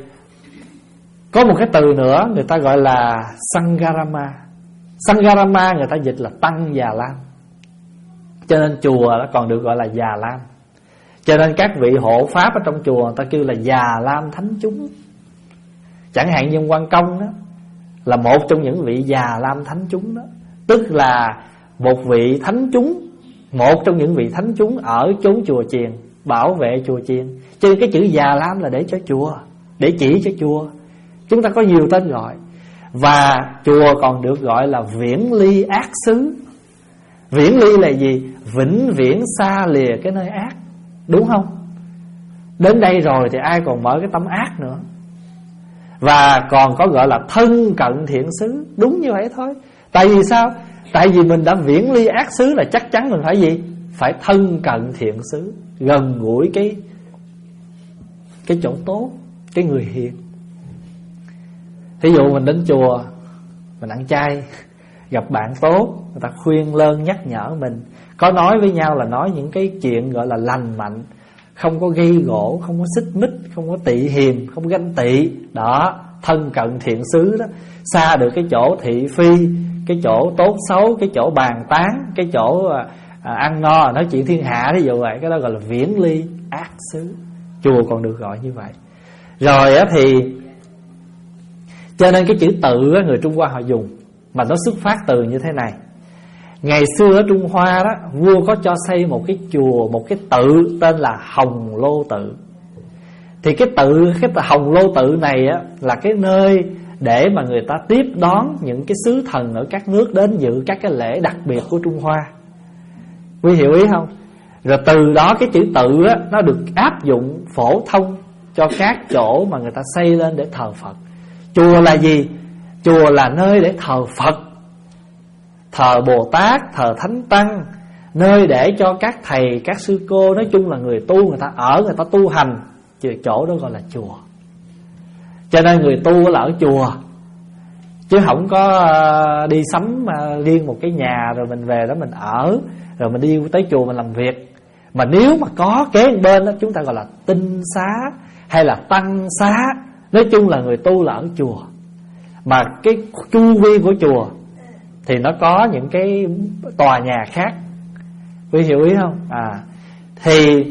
A: có một cái từ nữa người ta gọi là Sangharama. Sangharama người ta dịch là tăng Già Lam. Cho nên chùa đó còn được gọi là Già Lam. Cho nên các vị hộ pháp ở trong chùa người ta kêu là Già Lam thánh chúng. Chẳng hạn như Quan Công đó là một trong những vị Già Lam thánh chúng đó, tức là một vị thánh chúng, một trong những vị thánh chúng ở chốn chùa chiền, bảo vệ chùa chiền. Cho nên cái chữ Già Lam là để cho chùa, để chỉ cho chùa. Chúng ta có nhiều tên gọi. Và chùa còn được gọi là viễn ly ác xứ. Viễn ly là gì? Vĩnh viễn xa lìa cái nơi ác, đúng không? Đến đây rồi thì ai còn mở cái tâm ác nữa. Và còn có gọi là thân cận thiện xứ. Đúng như vậy thôi. Tại vì sao? Tại vì mình đã viễn ly ác xứ là chắc chắn mình phải gì? Phải thân cận thiện xứ, gần gũi cái cái chỗ tốt, cái người hiền. Thí dụ mình đến chùa, mình ăn chay, gặp bạn tốt, người ta khuyên lơn nhắc nhở mình, có nói với nhau là nói những cái chuyện gọi là lành mạnh, không có gây gỗ, không có xích mích, không có tị hiềm, không có ganh tị. Đó, thân cận thiện xứ đó. Xa được cái chỗ thị phi, cái chỗ tốt xấu, cái chỗ bàn tán, cái chỗ à, ăn no nói chuyện thiên hạ. Ví dụ vậy, cái đó gọi là viễn ly ác xứ. Chùa còn được gọi như vậy. Rồi á thì cho nên cái chữ tự á, người Trung Hoa họ dùng, mà nó xuất phát từ như thế này. Ngày xưa ở Trung Hoa đó, vua có cho xây một cái chùa, một cái tự tên là Hồng Lô Tự. Thì cái tự, cái Hồng Lô Tự này á, là cái nơi để mà người ta tiếp đón những cái sứ thần ở các nước đến dự các cái lễ đặc biệt của Trung Hoa. Quý hiểu ý không? Rồi từ đó cái chữ tự á, nó được áp dụng phổ thông cho các chỗ mà người ta xây lên để thờ Phật. Chùa là gì? Chùa là nơi để thờ Phật, thờ Bồ Tát, thờ Thánh Tăng, nơi để cho các thầy, các sư cô, nói chung là người tu, người ta ở, người ta tu hành. Chỗ đó gọi là chùa. Cho nên người tu là ở chùa, chứ không có đi sắm riêng một cái nhà rồi mình về đó mình ở, rồi mình đi tới chùa mình làm việc. Mà nếu mà có kế bên đó, chúng ta gọi là tinh xá hay là tăng xá. Nói chung là người tu là ở chùa. Mà cái chu vi của chùa thì nó có những cái tòa nhà khác. Quý hiểu ý không? À, thì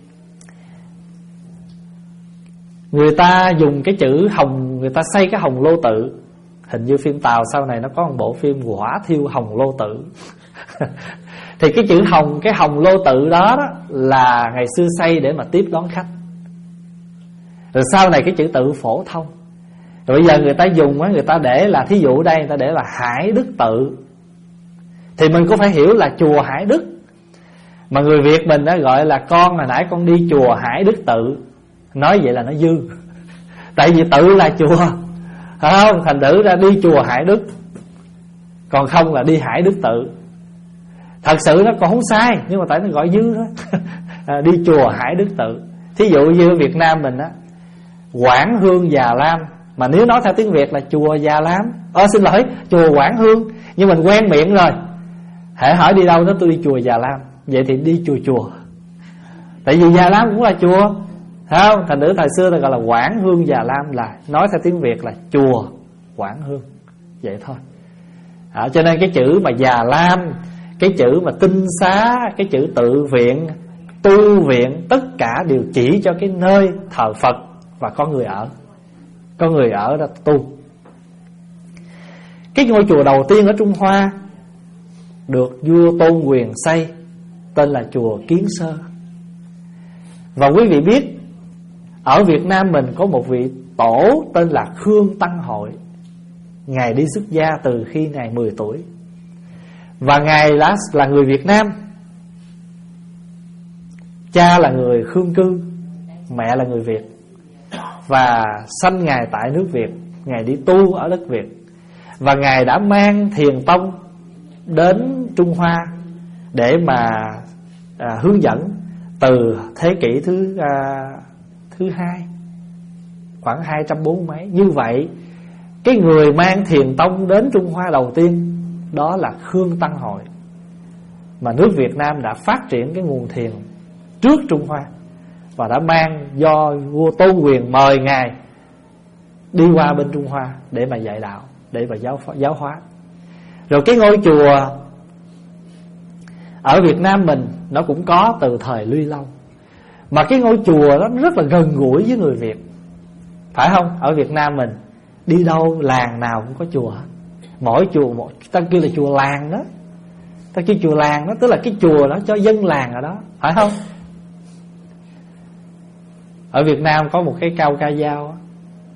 A: người ta dùng cái chữ hồng, người ta xây cái hồng lô tự. Hình như phim Tàu sau này nó có một bộ phim Quả Thiêu Hồng Lô Tự. Thì cái chữ hồng, cái hồng lô tự đó, đó là ngày xưa xây để mà tiếp đón khách. Rồi sau này cái chữ tự phổ thông. Rồi bây giờ người ta dùng á, người ta để là, thí dụ đây người ta để là Hải Đức Tự, thì mình cũng phải hiểu là chùa Hải Đức. Mà người Việt mình đã gọi là con hồi nãy con đi chùa Hải Đức Tự, nói vậy là nó dư. Tại vì tự là chùa, phải không? Thành thử ra đi chùa Hải Đức, còn không là đi Hải Đức Tự. Thật sự nó còn không sai, nhưng mà tại nó gọi dư thôi. À, đi chùa Hải Đức Tự. Thí dụ như ở Việt Nam mình á, Quảng Hương Già Lam, mà nếu nói theo tiếng Việt là chùa Già Lam. Ờ xin lỗi, chùa Quảng Hương. Nhưng mình quen miệng rồi, hễ hỏi đi đâu đó tôi đi chùa Già Lam. Vậy thì đi chùa chùa. Tại vì Già Lam cũng là chùa, phải không? Thành thử thời xưa ta gọi là Quảng Hương Già Lam, là nói theo tiếng Việt là chùa Quảng Hương. Vậy thôi. À, cho nên cái chữ mà Già Lam, cái chữ mà tinh xá, cái chữ tự viện, tu viện, tất cả đều chỉ cho cái nơi thờ Phật và có người ở. Có người ở đó tu. Cái ngôi chùa đầu tiên ở Trung Hoa được vua Tôn Quyền xây tên là chùa Kiến Sơ. Và quý vị biết, ở Việt Nam mình có một vị tổ tên là Khương Tăng Hội. Ngài đi xuất gia từ khi Ngài mười tuổi. Và Ngài là, là người Việt Nam. Cha là người Khương Cư, mẹ là người Việt. Và sanh Ngài tại nước Việt. Ngài đi tu ở đất Việt. Và Ngài đã mang thiền tông đến Trung Hoa để mà à, hướng dẫn từ thế kỷ thứ à, thứ hai, khoảng hai trăm bốn mươi mấy. Như vậy, cái người mang thiền tông đến Trung Hoa đầu tiên đó là Khương Tăng Hội. Mà nước Việt Nam đã phát triển cái nguồn thiền trước Trung Hoa, và đã mang, do vua Tôn Quyền mời Ngài đi qua bên Trung Hoa để mà dạy đạo, để mà giáo, giáo hóa. Rồi cái ngôi chùa ở Việt Nam mình nó cũng có từ thời Luy Lâu. Mà cái ngôi chùa đó rất là gần gũi với người Việt, phải không? Ở Việt Nam mình đi đâu làng nào cũng có chùa. Mỗi chùa một, ta kêu là chùa làng đó. Ta kêu chùa làng đó, tức là cái chùa đó cho dân làng ở đó, phải không? Ở Việt Nam có một cái câu ca dao đó: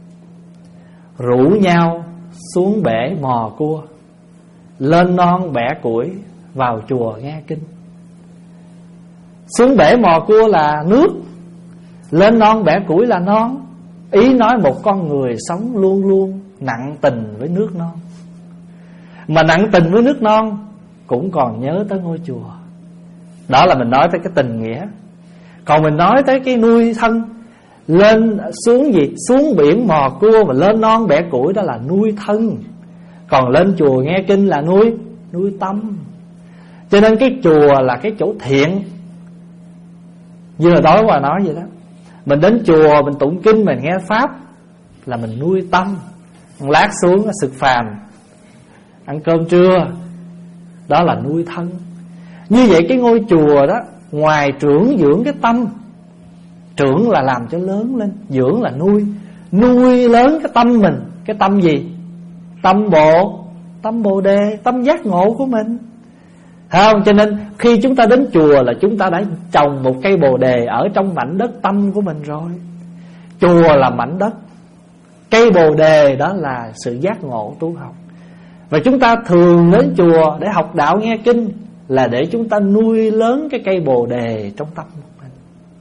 A: rủ nhau xuống bể mò cua, lên non bẻ củi, vào chùa nghe kinh. Xuống bể mò cua là nước, lên non bẻ củi là non. Ý nói một con người sống luôn luôn nặng tình với nước non. Mà nặng tình với nước non cũng còn nhớ tới ngôi chùa. Đó là mình nói tới cái tình nghĩa. Còn mình nói tới cái nuôi thân, lên xuống gì, xuống biển mò cua mà lên non bẻ củi, đó là nuôi thân. Còn lên chùa nghe kinh là nuôi nuôi tâm. Cho nên cái chùa là cái chỗ thiện. Như là tối qua nói vậy đó, mình đến chùa mình tụng kinh, mình nghe pháp là mình nuôi tâm. Một lát xuống sực phàm, ăn cơm trưa, đó là nuôi thân. Như vậy cái ngôi chùa đó, ngoài trưởng dưỡng cái tâm, trưởng là làm cho lớn lên, dưỡng là nuôi, nuôi lớn cái tâm mình. Cái tâm gì? Tâm bộ, tâm bồ đề, tâm giác ngộ của mình, thấy không? Cho nên khi chúng ta đến chùa là chúng ta đã trồng một cây bồ đề ở trong mảnh đất tâm của mình rồi. Chùa là mảnh đất, cây bồ đề đó là sự giác ngộ tu học. Và chúng ta thường đến chùa để học đạo nghe kinh, là để chúng ta nuôi lớn cái cây bồ đề trong tâm của mình.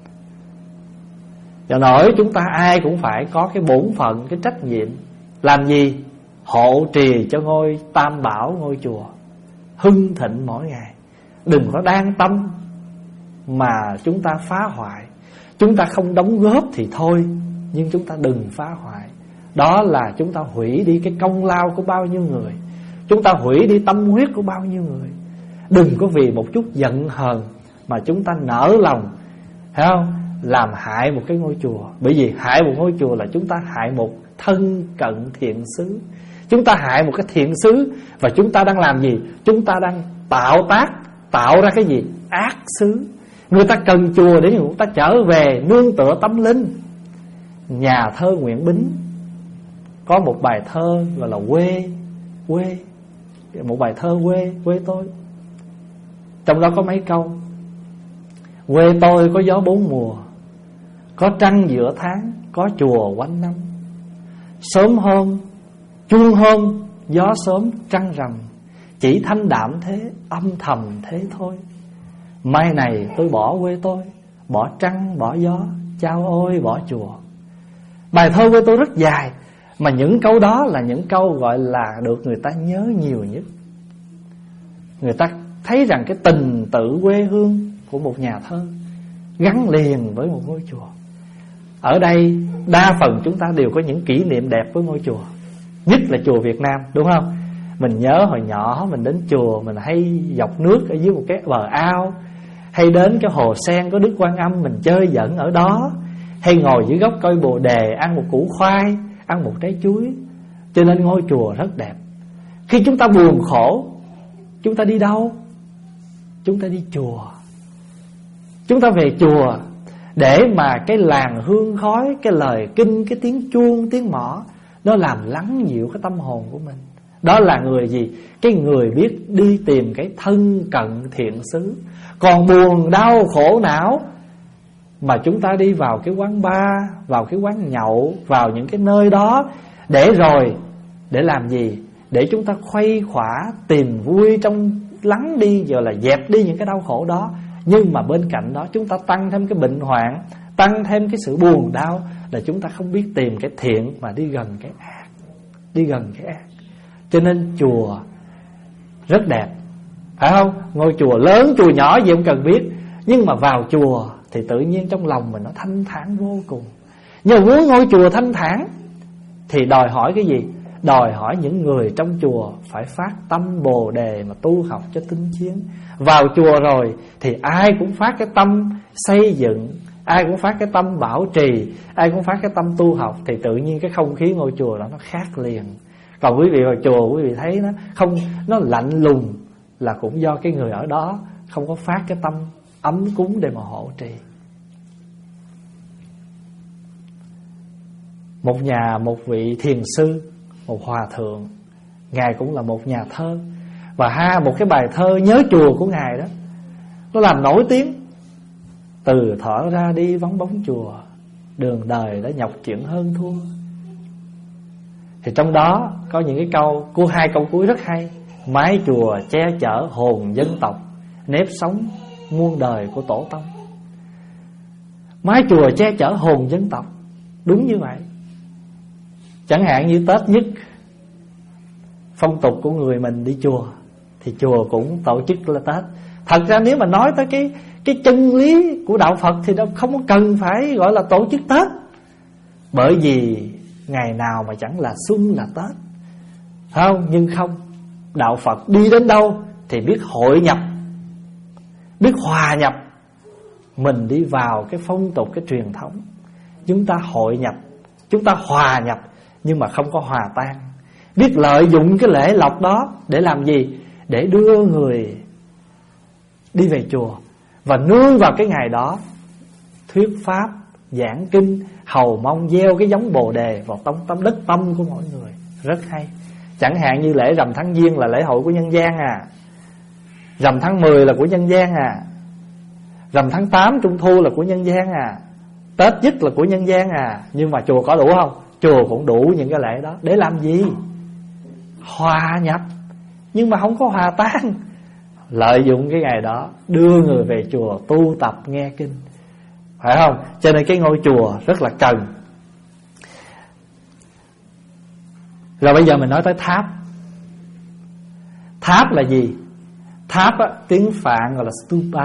A: Do nổi chúng ta ai cũng phải có cái bổn phận, cái trách nhiệm. Làm gì? Hộ trì cho ngôi tam bảo, ngôi chùa hưng thịnh mỗi ngày. Đừng có đang tâm mà chúng ta phá hoại. Chúng ta không đóng góp thì thôi, nhưng chúng ta đừng phá hoại. Đó là chúng ta hủy đi cái công lao của bao nhiêu người, chúng ta hủy đi tâm huyết của bao nhiêu người. Đừng có vì một chút giận hờn mà chúng ta nỡ lòng, thấy không, làm hại một cái ngôi chùa. Bởi vì hại một ngôi chùa là chúng ta hại một thân cận thiện xứ. Chúng ta hại một cái thiện xứ. Và chúng ta đang làm gì? Chúng ta đang tạo tác, tạo ra cái gì? Ác xứ. Người ta cần chùa để người ta trở về nương tựa tâm linh. Nhà thơ Nguyễn Bính có một bài thơ gọi là Quê. Quê Một bài thơ quê, quê tôi. Trong đó có mấy câu: quê tôi có gió bốn mùa, có trăng giữa tháng, có chùa quanh năm. Sớm hôm, chuông hôm, gió sớm trăng rằm, chỉ thanh đạm thế, âm thầm thế thôi. Mai này tôi bỏ quê tôi, bỏ trăng, bỏ gió, chao ôi bỏ chùa. Bài thơ quê tôi rất dài, mà những câu đó là những câu gọi là được người ta nhớ nhiều nhất. Người ta thấy rằng cái tình tự quê hương của một nhà thơ gắn liền với một ngôi chùa. Ở đây đa phần chúng ta đều có những kỷ niệm đẹp với ngôi chùa, nhất là chùa Việt Nam, đúng không? Mình nhớ hồi nhỏ mình đến chùa, mình hay dọc nước ở dưới một cái bờ ao, hay đến cái hồ sen có Đức Quan Âm, mình chơi giỡn ở đó, hay ngồi dưới gốc cây bồ đề ăn một củ khoai, ăn một trái chuối. Cho nên ngôi chùa rất đẹp. Khi chúng ta buồn khổ, chúng ta đi đâu? Chúng ta đi chùa. Chúng ta về chùa để mà cái làn hương khói, cái lời kinh, cái tiếng chuông, tiếng mõ nó làm lắng dịu cái tâm hồn của mình. Đó là người gì? Cái người biết đi tìm cái thân cận thiện xứ. Còn buồn đau khổ não mà chúng ta đi vào cái quán bar, vào cái quán nhậu, vào những cái nơi đó để rồi để làm gì? Để chúng ta khuây khỏa tìm vui trong lắng đi, giờ là dẹp đi những cái đau khổ đó. Nhưng mà bên cạnh đó chúng ta tăng thêm cái bệnh hoạn, tăng thêm cái sự buồn đau, là chúng ta không biết tìm cái thiện mà đi gần cái ác, đi gần cái ác. Cho nên chùa rất đẹp, phải không? Ngôi chùa lớn, chùa nhỏ gì không cần biết, nhưng mà vào chùa thì tự nhiên trong lòng mình nó thanh thản vô cùng. Nhưng muốn ngôi chùa thanh thản thì đòi hỏi cái gì? Đòi hỏi những người trong chùa phải phát tâm bồ đề mà tu học cho tinh chiến. Vào chùa rồi thì ai cũng phát cái tâm xây dựng, ai cũng phát cái tâm bảo trì, ai cũng phát cái tâm tu học, thì tự nhiên cái không khí ngôi chùa đó nó khác liền. Còn quý vị vào chùa, quý vị thấy nó không, nó lạnh lùng, là cũng do cái người ở đó không có phát cái tâm ấm cúng để mà hộ trì. Một nhà, một vị thiền sư, một hòa thượng, ngài cũng là một nhà thơ. Và ha, một cái bài thơ nhớ chùa của ngài đó, nó làm nổi tiếng: từ thở ra đi vắng bóng chùa, đường đời đã nhọc chuyện hơn thua. Thì trong đó có những cái câu, cô hai câu cuối rất hay: mái chùa che chở hồn dân tộc, nếp sống muôn đời của tổ tông. Mái chùa che chở hồn dân tộc, đúng như vậy. Chẳng hạn như Tết nhất, phong tục của người mình đi chùa thì chùa cũng tổ chức là Tết. Thật ra nếu mà nói tới cái cái chân lý của đạo Phật thì đâu không có cần phải gọi là tổ chức Tết. Bởi vì ngày nào mà chẳng là xuân là Tết, phải không? Nhưng không, đạo Phật đi đến đâu thì biết hội nhập, biết hòa nhập. Mình đi vào cái phong tục, cái truyền thống, chúng ta hội nhập, chúng ta hòa nhập, nhưng mà không có hòa tan. Biết lợi dụng cái lễ lộc đó để làm gì? Để đưa người đi về chùa và nương vào cái ngày đó thuyết pháp, giảng kinh, hầu mong gieo cái giống bồ đề vào tâm tâm đất tâm của mỗi người. Rất hay. Chẳng hạn như lễ rằm tháng Giêng là lễ hội của nhân gian à, rằm tháng mười là của nhân gian à, rằm tháng tám Trung Thu là của nhân gian à, Tết nhất là của nhân gian à. Nhưng mà chùa có đủ không? Chùa cũng đủ những cái lễ đó. Để làm gì? Hòa nhập, nhưng mà không có hòa tan. lợi dụng cái ngày đó đưa người về chùa tu tập nghe kinh, phải không? Cho nên cái ngôi chùa rất là cần. Rồi bây giờ mình nói tới tháp. Tháp là gì? Tháp á, tiếng Phạn gọi là stupa.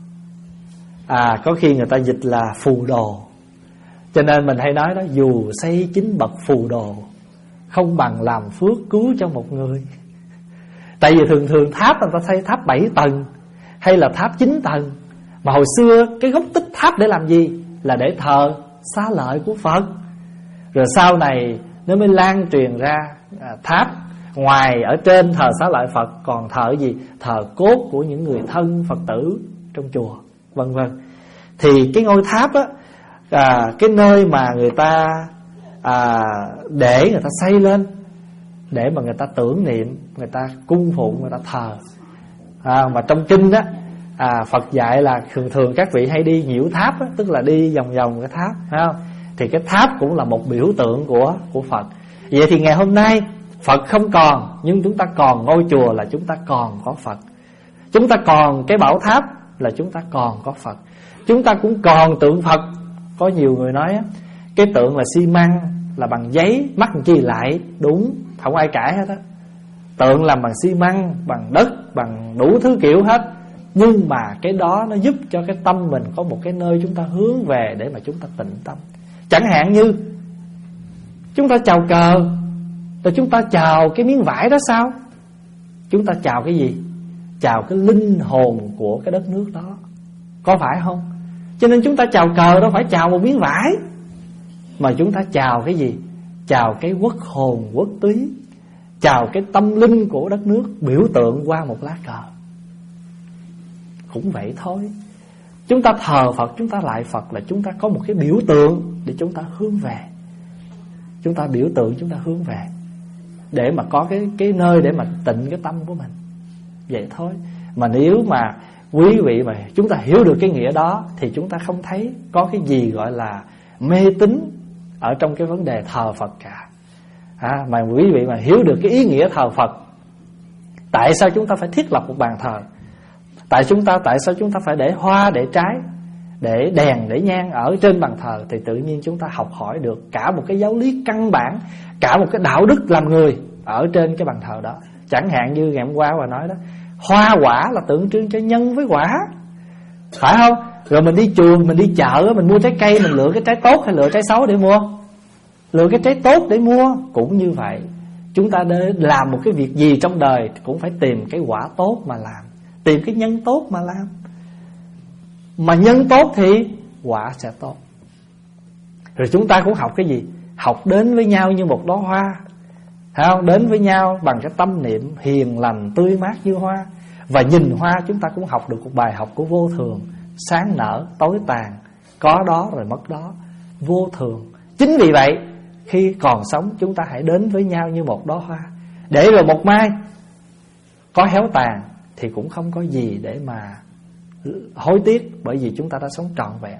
A: À, có khi người ta dịch là phù đồ. Cho nên mình hay nói đó, dù xây chín bậc phù đồ, không bằng làm phước cứu cho một người. Tại vì thường thường tháp người ta xây tháp bảy tầng hay là tháp chín tầng. Mà hồi xưa cái gốc tích tháp để làm gì? Là để thờ xá lợi của Phật. Rồi sau này nó mới lan truyền ra à, tháp ngoài ở trên thờ xá lợi Phật còn thờ gì? Thờ cốt của những người thân Phật tử trong chùa, vân vân. Thì cái ngôi tháp á, à, cái nơi mà người ta à, để người ta xây lên để mà người ta tưởng niệm, người ta cung phụng, người ta thờ. À, mà trong kinh đó à, Phật dạy là thường thường các vị hay đi nhiễu tháp đó, tức là đi vòng vòng cái tháp, phải không? Thì cái tháp cũng là một biểu tượng của của Phật. Vậy thì ngày hôm nay Phật không còn, nhưng chúng ta còn ngôi chùa là chúng ta còn có Phật. Chúng ta còn cái bảo tháp là chúng ta còn có Phật. Chúng ta cũng còn tượng Phật. Có nhiều người nói cái tượng là xi măng, là bằng giấy, mắc chi lại. Đúng, không ai cãi hết á. Tượng làm bằng xi măng, bằng đất, bằng đủ thứ kiểu hết. Nhưng mà cái đó nó giúp cho cái tâm mình có một cái nơi chúng ta hướng về để mà chúng ta tịnh tâm. Chẳng hạn như chúng ta chào cờ, rồi chúng ta chào cái miếng vải đó sao? Chúng ta chào cái gì? Chào cái linh hồn của cái đất nước đó, có phải không? Cho nên chúng ta chào cờ đâu phải chào một miếng vải, mà chúng ta chào cái gì? Chào cái quốc hồn quốc túy, chào cái tâm linh của đất nước, biểu tượng qua một lá cờ. Cũng vậy thôi. Chúng ta thờ Phật, chúng ta lại Phật là chúng ta có một cái biểu tượng để chúng ta hướng về. Chúng ta biểu tượng, chúng ta hướng về để mà có cái, cái nơi để mà tịnh cái tâm của mình. Vậy thôi. Mà nếu mà quý vị mà chúng ta hiểu được cái nghĩa đó thì chúng ta không thấy có cái gì gọi là mê tín ở trong cái vấn đề thờ Phật cả. À, mà quý vị mà hiểu được cái ý nghĩa thờ Phật, tại sao chúng ta phải thiết lập một bàn thờ? Tại chúng ta tại sao chúng ta phải để hoa, để trái, để đèn, để nhang ở trên bàn thờ? Thì tự nhiên chúng ta học hỏi được cả một cái giáo lý căn bản, cả một cái đạo đức làm người ở trên cái bàn thờ đó. Chẳng hạn như ngày hôm qua bà nói đó, hoa quả là tượng trưng cho nhân với quả, phải không? Rồi mình đi chùa, mình đi chợ, mình mua trái cây, mình lựa cái trái tốt hay lựa trái xấu để mua? Lựa cái trái tốt để mua. Cũng như vậy, chúng ta để làm một cái việc gì trong đời cũng phải tìm cái quả tốt mà làm, tìm cái nhân tốt mà làm. Mà nhân tốt thì quả sẽ tốt. Rồi chúng ta cũng học cái gì? Học đến với nhau như một đóa hoa, thấy không? Đến với nhau bằng cái tâm niệm hiền lành tươi mát như hoa. Và nhìn hoa chúng ta cũng học được một bài học của vô thường. Sáng nở, tối tàn, có đó rồi mất đó, vô thường. Chính vì vậy khi còn sống chúng ta hãy đến với nhau như một đóa hoa, để rồi một mai có héo tàn thì cũng không có gì để mà hối tiếc, bởi vì chúng ta đã sống trọn vẹn.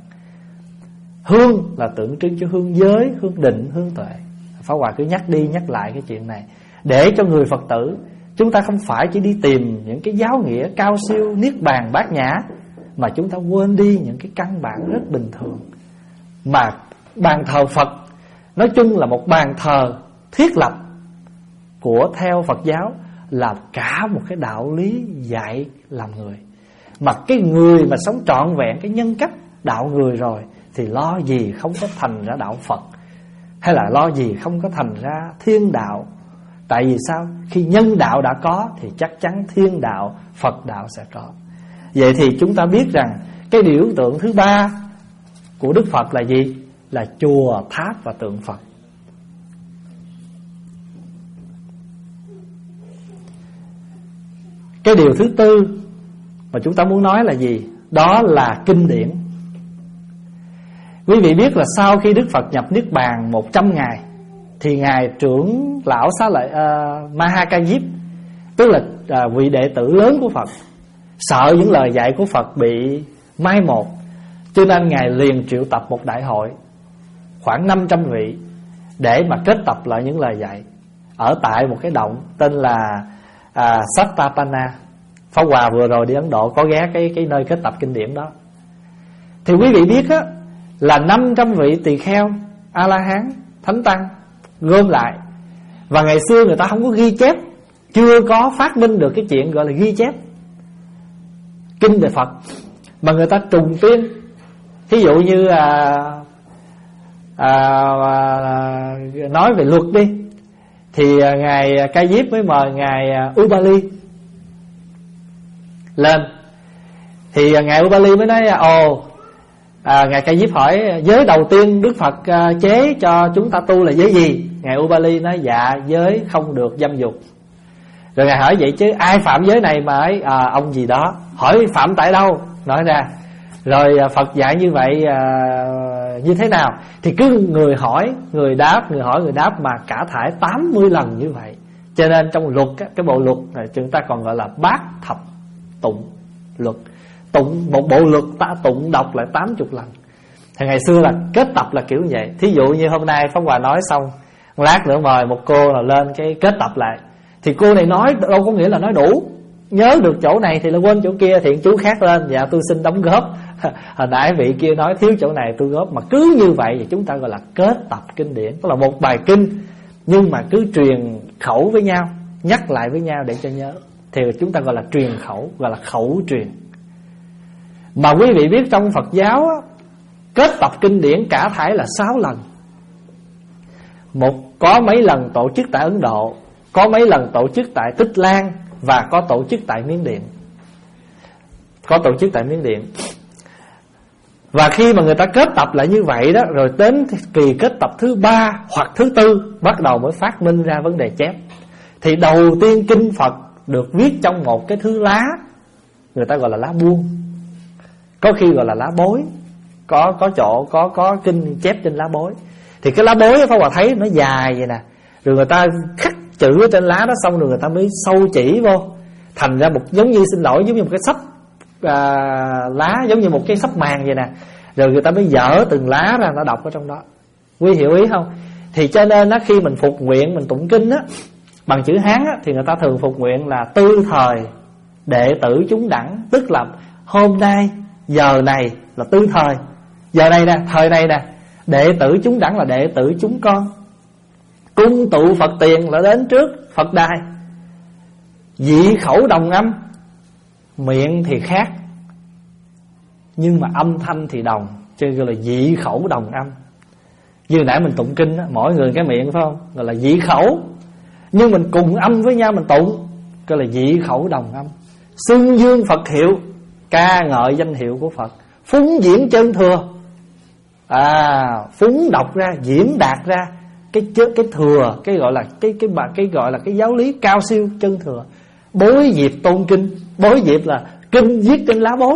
A: Hương là tượng trưng cho hương giới, hương định, hương tuệ. Pháp Hòa cứ nhắc đi nhắc lại cái chuyện này để cho người Phật tử chúng ta không phải chỉ đi tìm những cái giáo nghĩa cao siêu, niết bàn, bát nhã, mà chúng ta quên đi những cái căn bản rất bình thường. Mà bàn thờ Phật nói chung là một bàn thờ thiết lập của theo Phật giáo, là cả một cái đạo lý dạy làm người. Mà cái người mà sống trọn vẹn cái nhân cách đạo người rồi thì lo gì không có thành ra đạo Phật, hay là lo gì không có thành ra thiên đạo. Tại vì sao? Khi nhân đạo đã có thì chắc chắn thiên đạo, Phật đạo sẽ có. Vậy thì chúng ta biết rằng cái biểu tượng thứ ba của Đức Phật là gì? Là chùa, tháp và tượng Phật. Cái điều thứ tư mà chúng ta muốn nói là gì? Đó là kinh điển. Quý vị biết là sau khi Đức Phật nhập Niết Bàn một trăm ngày thì Ngài trưởng lão xá lợi uh, Mahakajip, tức là uh, vị đệ tử lớn của Phật, sợ những lời dạy của Phật bị mai một, cho nên Ngài liền triệu tập một đại hội khoảng năm trăm vị để mà kết tập lại những lời dạy ở tại một cái động tên là uh, Sattapana. Pháp Hòa vừa rồi đi Ấn Độ có ghé cái cái nơi kết tập kinh điển đó. Thì quý vị biết á, là năm trăm vị tỳ kheo A-la-hán, thánh tăng gom lại. Và ngày xưa người ta không có ghi chép, chưa có phát minh được cái chuyện gọi là ghi chép kinh về Phật, mà người ta trùng tuyên. Thí dụ như à, à, à, nói về luật đi, thì à, ngài Ca Diếp mới mời ngài Ubali lên. Thì à, ngài Ubali mới nói ồ, à, ngài Ca Diếp hỏi giới đầu tiên Đức Phật à, chế cho chúng ta tu là giới gì? Ngài Ubali nói dạ giới không được dâm dục. Rồi ngài hỏi vậy chứ ai phạm giới này mà ấy? À, ông gì đó. Hỏi phạm tại đâu? Nói ra. Rồi Phật dạy như vậy à, như thế nào? Thì cứ người hỏi, người đáp, người hỏi, người đáp mà cả thải tám mươi lần như vậy. Cho nên trong luật, cái bộ luật này chúng ta còn gọi là bát thập tụng luật. Tụng, một bộ luật ta tụng đọc lại tám mươi lần. Thì ngày xưa là kết tập là kiểu như vậy. Thí dụ như hôm nay Pháp Hòa nói xong, lát nữa mời một cô là lên cái kết tập lại. Thì cô này nói đâu có nghĩa là nói đủ. Nhớ được chỗ này thì là quên chỗ kia, thì chú khác lên dạ tôi xin đóng góp. Hồi nãy vị kia nói thiếu chỗ này tôi góp. Mà cứ như vậy thì chúng ta gọi là kết tập kinh điển. Tức là một bài kinh nhưng mà cứ truyền khẩu với nhau, nhắc lại với nhau để cho nhớ. Thì chúng ta gọi là truyền khẩu, gọi là khẩu truyền. Mà quý vị biết trong Phật giáo á, kết tập kinh điển cả thảy là sáu lần. Một có mấy lần tổ chức tại Ấn Độ, có mấy lần tổ chức tại Tích Lan, và có tổ chức tại Miến Điện. Có tổ chức tại Miến Điện. Và khi mà người ta kết tập lại như vậy đó, rồi đến kỳ kết tập thứ ba hoặc thứ tư bắt đầu mới phát minh ra vấn đề chép. Thì đầu tiên kinh Phật được viết trong một cái thứ lá, người ta gọi là lá buông, có khi gọi là lá bối. Có có chỗ có có kinh chép trên lá bối. Thì cái lá bối Pháp Hòa thấy nó dài vậy nè, rồi người ta khắc chữ ở trên lá đó, xong rồi người ta mới sâu chỉ vô, thành ra một giống như xin lỗi giống như một cái sắp à, lá, giống như một cái sắp màng vậy nè. Rồi người ta mới dở từng lá ra, nó đọc ở trong đó. Quý hiểu ý không? Thì cho nên á, khi mình phục nguyện, mình tụng kinh á bằng chữ Hán á, thì người ta thường phục nguyện là tư thời đệ tử chúng đẳng. Tức là hôm nay, giờ này là tư thời, giờ này nè, thời này nè. Đệ tử chúng đẳng là đệ tử chúng con. Cung tụ Phật tiền là đến trước Phật đài. Dị khẩu đồng âm, miệng thì khác nhưng mà âm thanh thì đồng, cho nên gọi là dị khẩu đồng âm. Như nãy mình tụng kinh đó, mỗi người cái miệng phải không, gọi là dị khẩu, nhưng mình cùng âm với nhau mình tụng, gọi là dị khẩu đồng âm. Xưng dương Phật hiệu, ca ngợi danh hiệu của Phật. Phúng diễn chân thừa, à phúng đọc ra, diễn đạt ra cái cái thừa, cái gọi là cái cái bà cái gọi là cái giáo lý cao siêu chân thừa. Bối diệp tôn kinh, bối diệp là kinh viết trên lá bối.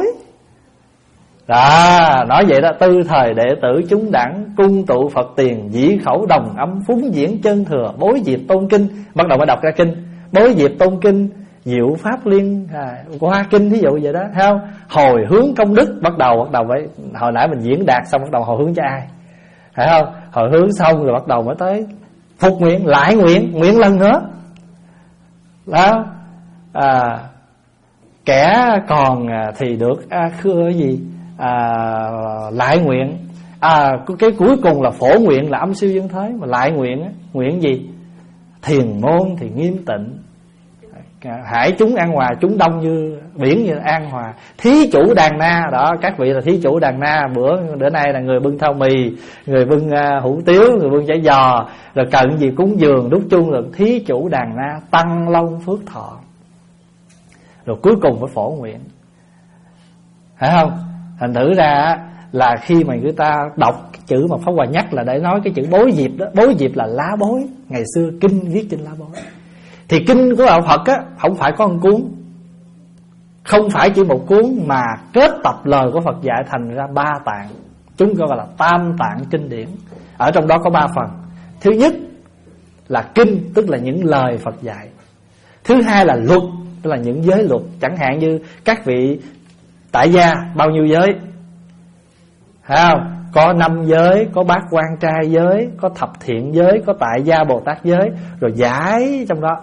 A: Đó, nói vậy đó, tư thời đệ tử chúng đẳng, cung tụ Phật tiền, dĩ khẩu đồng âm, phúng diễn chân thừa, bối diệp tôn kinh. Bắt đầu mới đọc ra kinh, bối diệp tôn kinh, diệu pháp liên à, qua kinh thí dụ vậy đó, thấy không? Hồi hướng công đức, bắt đầu bắt đầu với hồi nãy mình diễn đạt xong bắt đầu hồi hướng cho ai, phải không? Hồi hướng xong rồi bắt đầu mới tới phục nguyện, lại nguyện, nguyện lần nữa. Đó, à, kẻ còn thì được à, khưa gì à, lại nguyện. À, cái cuối cùng là phổ nguyện là âm siêu dân thế, mà lại nguyện á, nguyện gì? Thiền môn thì nghiêm tịnh, hải chúng an hòa, chúng đông như biển như an hòa. Thí chủ đàn na, đó các vị là thí chủ đàn na. Bữa bữa nay là người bưng thau mì, người bưng uh, hủ tiếu, người bưng chả giò, rồi cần gì cúng dường đút chung là thí chủ đàn na, tăng long phước thọ. Rồi cuối cùng mới phổ nguyện, phải không? Thành thử ra là khi mà người ta đọc cái chữ mà Pháp Hòa nhắc là để nói cái chữ bối diệp đó. Bối diệp là lá bối, ngày xưa kinh viết trên lá bối. Thì kinh của đạo Phật á, không phải có một cuốn, không phải chỉ một cuốn, mà kết tập lời của Phật dạy thành ra ba tạng. Chúng gọi là tam tạng kinh điển. Ở trong đó có ba phần. Thứ nhất là kinh, tức là những lời Phật dạy. Thứ hai là luật, tức là những giới luật. Chẳng hạn như các vị tại gia bao nhiêu giới, thấy không? Có năm giới, có bát quan trai giới, có thập thiện giới, có tại gia Bồ Tát giới, rồi giải trong đó.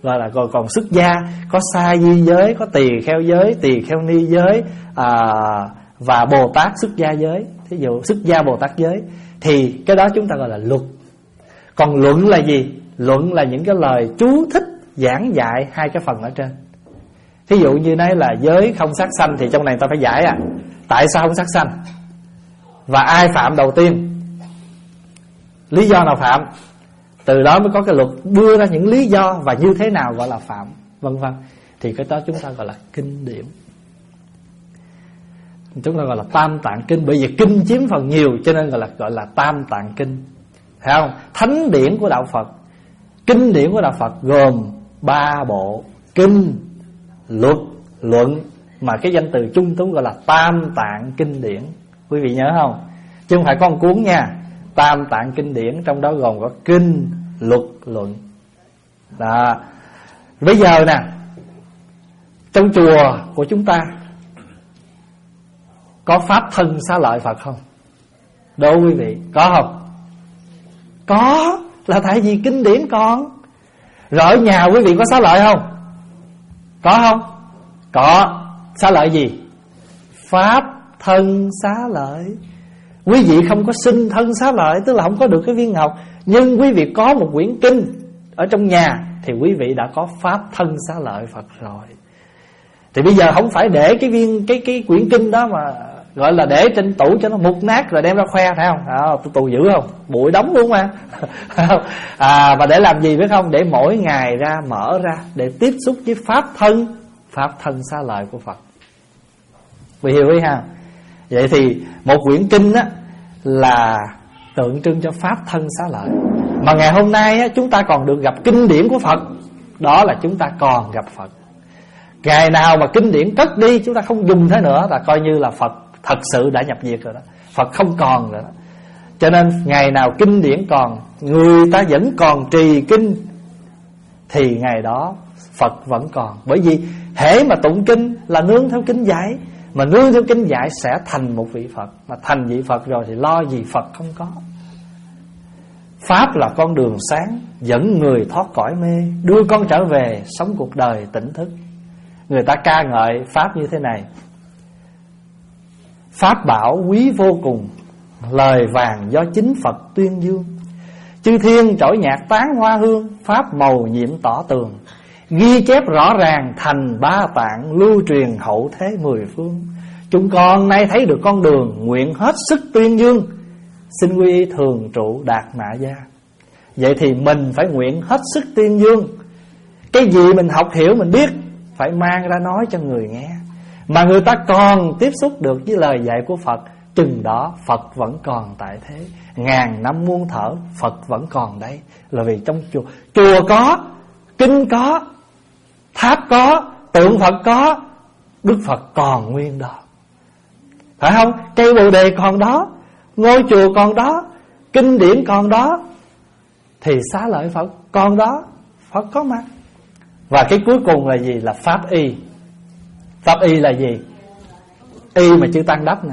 A: gọi là còn, còn xuất gia. Có sa di giới, có tỳ kheo giới, tỳ kheo ni giới, à, và Bồ Tát xuất gia giới. Thí dụ xuất gia Bồ Tát giới thì cái đó chúng ta gọi là luật. Còn luận là gì? Luận là những cái lời chú thích giảng dạy hai cái phần ở trên. Thí dụ như nói là giới không sát sanh, thì trong này ta phải giải à tại sao không sát sanh, và ai phạm đầu tiên, lý do nào phạm. Từ đó mới có cái luật đưa ra những lý do và như thế nào gọi là phạm, vân vân. Thì cái đó chúng ta gọi là kinh điển. Chúng ta gọi là tam tạng kinh, bởi vì kinh chiếm phần nhiều cho nên gọi là gọi là tam tạng kinh, thấy không? Thánh điển của đạo Phật, kinh điển của đạo Phật gồm ba bộ: kinh, luật, luận, mà cái danh từ chung chúng gọi là tam tạng kinh điển. Quý vị nhớ không? Chứ không phải con cuốn nha. Tam tạng kinh điển trong đó gồm có kinh, luật, luận. Đó. Bây giờ nè, trong chùa của chúng ta có pháp thân xá lợi Phật không? Đố quý vị, có không? Có, là tại vì kinh điển còn. Rồi ở nhà quý vị có xá lợi không? Có không? Có. Xá lợi gì? Pháp thân xá lợi. Quý vị không có sinh thân xá lợi, tức là không có được cái viên ngọc, nhưng quý vị có một quyển kinh ở trong nhà thì quý vị đã có pháp thân xá lợi Phật rồi. Thì bây giờ không phải để cái viên cái cái quyển kinh đó mà gọi là để trên tủ cho nó mục nát rồi đem ra khoe, thấy không? À, tôi tù dữ không? Bụi đóng luôn mà. À, và để làm gì biết không? Để mỗi ngày ra mở ra để tiếp xúc với pháp thân, pháp thân xá lợi của Phật. Vì hiểu ý ha? Vậy thì một quyển kinh á là tượng trưng cho pháp thân xá lợi. Mà ngày hôm nay á, chúng ta còn được gặp kinh điển của Phật, đó là chúng ta còn gặp Phật. Ngày nào mà kinh điển cất đi, chúng ta không dùng thế nữa, là coi như là Phật thật sự đã nhập diệt rồi đó. Phật không còn rồi đó. Cho nên ngày nào kinh điển còn, người ta vẫn còn trì kinh, thì ngày đó Phật vẫn còn. Bởi vì hễ mà tụng kinh là nương theo kinh dạy, mà nương theo kinh dạy sẽ thành một vị Phật. Mà thành vị Phật rồi thì lo gì Phật không có. Pháp là con đường sáng, dẫn người thoát cõi mê, đưa con trở về sống cuộc đời tỉnh thức. Người ta ca ngợi Pháp như thế này: Pháp bảo quý vô cùng, lời vàng do chính Phật tuyên dương. Chư thiên trỗi nhạc tán hoa hương, Pháp màu nhiệm tỏ tường. Ghi chép rõ ràng thành ba tạng, lưu truyền hậu thế mười phương. Chúng con nay thấy được con đường, nguyện hết sức tuyên dương, xin quy y thường trụ đạt mạ gia. Vậy thì mình phải nguyện hết sức tuyên dương. Cái gì mình học hiểu mình biết, phải mang ra nói cho người nghe. Mà người ta còn tiếp xúc được với lời dạy của Phật, chừng đó Phật vẫn còn tại thế. Ngàn năm muôn thở Phật vẫn còn đây. Là vì trong chùa, chùa có, kinh có, tháp có, tượng Phật có, Đức Phật còn nguyên đó. Phải không? Cây Bồ Đề còn đó, ngôi chùa còn đó, kinh điển còn đó, thì xá lợi Phật còn đó, Phật có mặt. Và cái cuối cùng là gì? Là pháp y. Pháp y là gì? Y mà chư Tăng đắp nè.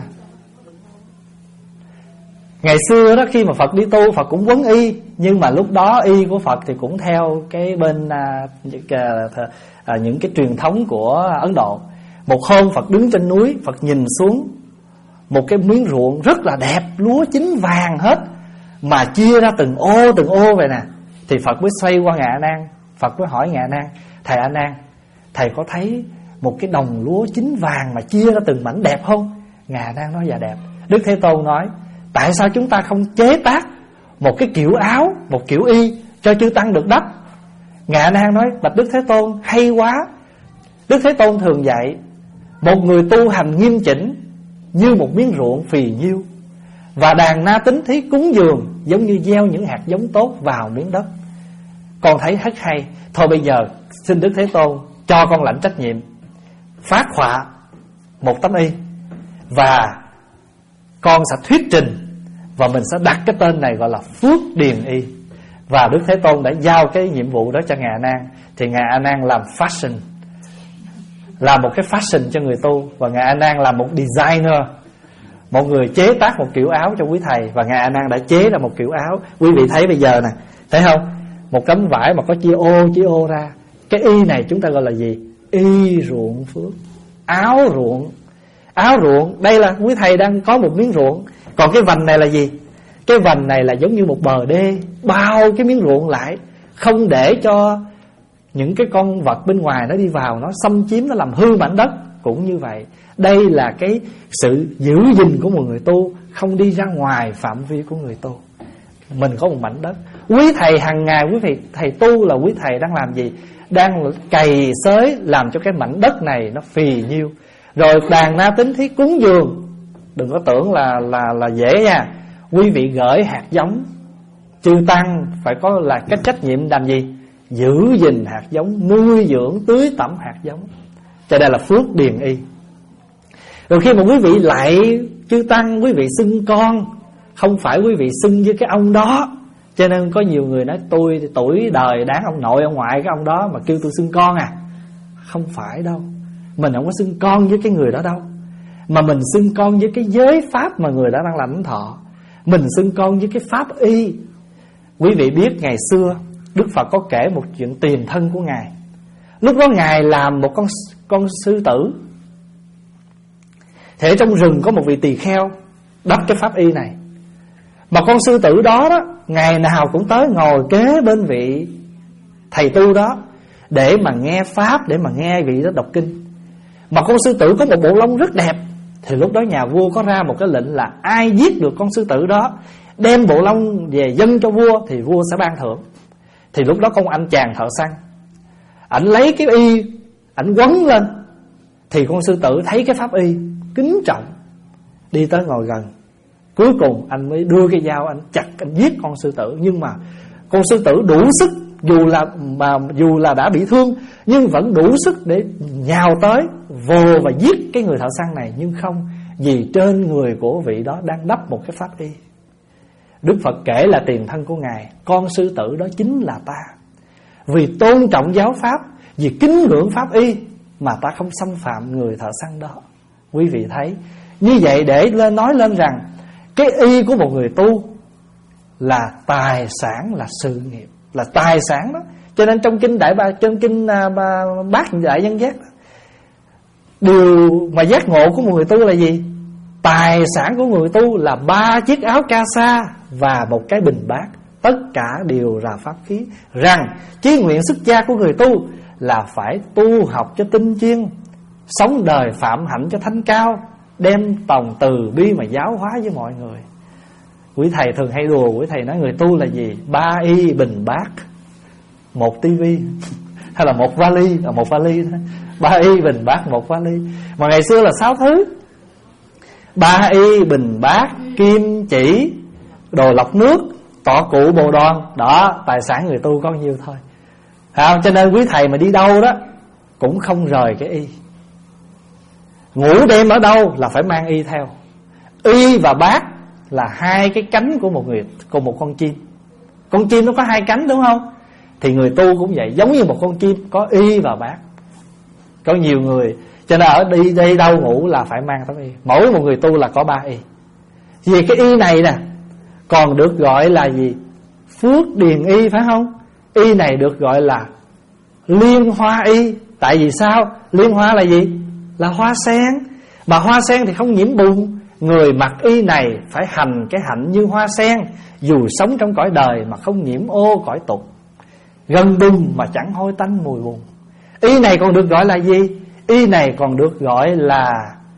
A: Ngày xưa đó, khi mà Phật đi tu, Phật cũng quấn y. Nhưng mà lúc đó y của Phật thì cũng theo cái bên à, à, những cái truyền thống của Ấn Độ. Một hôm Phật đứng trên núi, Phật nhìn xuống một cái miếng ruộng rất là đẹp, lúa chín vàng hết, mà chia ra từng ô từng ô vậy nè. Thì Phật mới xoay qua Ngài A Nan. Phật mới hỏi Ngài A Nan: Thầy A Nan, thầy có thấy một cái đồng lúa chín vàng mà chia ra từng mảnh đẹp không? Ngài A Nan nói: dạ đẹp. Đức Thế Tôn nói: tại sao chúng ta không chế tác một cái kiểu áo, một kiểu y cho chư Tăng được đắp? Ngài A Nan nói: bạch Đức Thế Tôn, hay quá. Đức Thế Tôn thường dạy một người tu hành nghiêm chỉnh như một miếng ruộng phì nhiêu, và đàn na tín thí cúng dường giống như gieo những hạt giống tốt vào miếng đất. Con thấy rất hay. Thôi bây giờ xin Đức Thế Tôn cho con lãnh trách nhiệm phát họa một tấm y, và con sẽ thuyết trình, và mình sẽ đặt cái tên này gọi là Phước Điền Y. Và Đức Thế Tôn đã giao cái nhiệm vụ đó cho Ngài A Nan. Thì Ngài A Nan làm fashion, làm một cái fashion cho người tu. Và Ngài A Nan là một designer, một người chế tác một kiểu áo cho quý thầy. Và Ngài A Nan đã chế ra một kiểu áo. Quý vị thấy bây giờ nè, thấy không? Một tấm vải mà có chia ô chia ô ra. Cái y này chúng ta gọi là gì? Y ruộng phước. Áo ruộng. Áo ruộng, đây là quý thầy đang có một miếng ruộng. Còn cái vành này là gì? Cái vành này là giống như một bờ đê, bao cái miếng ruộng lại, không để cho những cái con vật bên ngoài nó đi vào, nó xâm chiếm, nó làm hư mảnh đất. Cũng như vậy, đây là cái sự giữ gìn của một người tu, không đi ra ngoài phạm vi của người tu. Mình có một mảnh đất. Quý thầy hàng ngày quý thầy, thầy tu là quý thầy đang làm gì? Đang cày xới làm cho cái mảnh đất này nó phì nhiêu. Rồi đàn na tín thiết cúng dường, đừng có tưởng là là là dễ nha. Quý vị gửi hạt giống, chư tăng phải có là cái trách nhiệm làm gì? Giữ gìn hạt giống, nuôi dưỡng, tưới tẩm hạt giống. Cho đây là phước điền y. Rồi khi mà quý vị lại chư tăng, quý vị xưng con, không phải quý vị xưng với cái ông đó. Cho nên có nhiều người nói tôi thì tuổi đời đáng ông nội ông ngoại cái ông đó mà kêu tôi xưng con à. Không phải đâu. Mình không có xưng con với cái người đó đâu, mà mình xưng con với cái giới pháp mà người đó đang lãnh thọ. Mình xưng con với cái pháp y. Quý vị biết ngày xưa Đức Phật có kể một chuyện tiền thân của Ngài. Lúc đó Ngài làm một con con sư tử. Thế trong rừng có một vị tỳ kheo đắp cái pháp y này. Mà con sư tử đó đó, ngày nào cũng tới ngồi kế bên vị thầy tu đó để mà nghe pháp, để mà nghe vị đó đọc kinh. Mà con sư tử có một bộ lông rất đẹp. Thì lúc đó nhà vua có ra một cái lệnh là ai giết được con sư tử đó, đem bộ lông về dâng cho vua thì vua sẽ ban thưởng. Thì lúc đó có một anh chàng thợ săn, ảnh lấy cái y, ảnh quấn lên. Thì con sư tử thấy cái pháp y, kính trọng, đi tới ngồi gần. Cuối cùng anh mới đưa cái dao, anh chặt, anh giết con sư tử. Nhưng mà con sư tử đủ sức, dù là mà dù là đã bị thương, nhưng vẫn đủ sức để nhào tới vồ và giết cái người thợ săn này. Nhưng không, vì trên người của vị đó đang đắp một cái pháp y. Đức Phật kể là tiền thân của Ngài, con sư tử đó chính là ta. Vì tôn trọng giáo pháp, vì kính ngưỡng pháp y mà ta không xâm phạm người thợ săn đó. Quý vị thấy, như vậy để lên nói lên rằng cái y của một người tu là tài sản, là sự nghiệp, là tài sản đó. Cho nên trong kinh đại ba, trong kinh à, ba, bát đại nhân giác đó, điều mà giác ngộ của một người tu là gì? Tài sản của người tu là ba chiếc áo ca sa và một cái bình bát. Tất cả đều là pháp khí. Rằng chí nguyện xuất gia của người tu là phải tu học cho tinh chuyên, sống đời phạm hạnh cho thanh cao, đem tòng từ bi mà giáo hóa với mọi người. Quý thầy thường hay đùa, quý thầy nói người tu là gì? Ba y bình bát, một tivi hay là một vali, là một vali thôi. Ba y bình bát, một vali. Mà ngày xưa là sáu thứ: ba y bình bát, kim chỉ, đồ lọc nước, tọa cụ bồ đoan. Đó, tài sản người tu có nhiêu thôi. À, cho nên quý thầy mà đi đâu đó cũng không rời cái y. Ngủ đêm ở đâu là phải mang y theo. Y và bát là hai cái cánh của một người, của một con chim. Con chim nó có hai cánh đúng không? Thì người tu cũng vậy, giống như một con chim, có y và bát. Có nhiều người cho nên ở đi đi đâu ngủ là phải mang tấm y. Mỗi một người tu là có ba y. Vì cái y này nè còn được gọi là gì? Phước điền y, phải không? Y này được gọi là liên hoa y. Tại vì sao? Liên hoa là gì? Là hoa sen. Mà hoa sen thì không nhiễm bùn. Người mặc y này phải hành cái hạnh như hoa sen, dù sống trong cõi đời mà không nhiễm ô cõi tục, gần bùn mà chẳng hôi tanh mùi bùn. Y này còn được gọi là gì? Y này còn được gọi là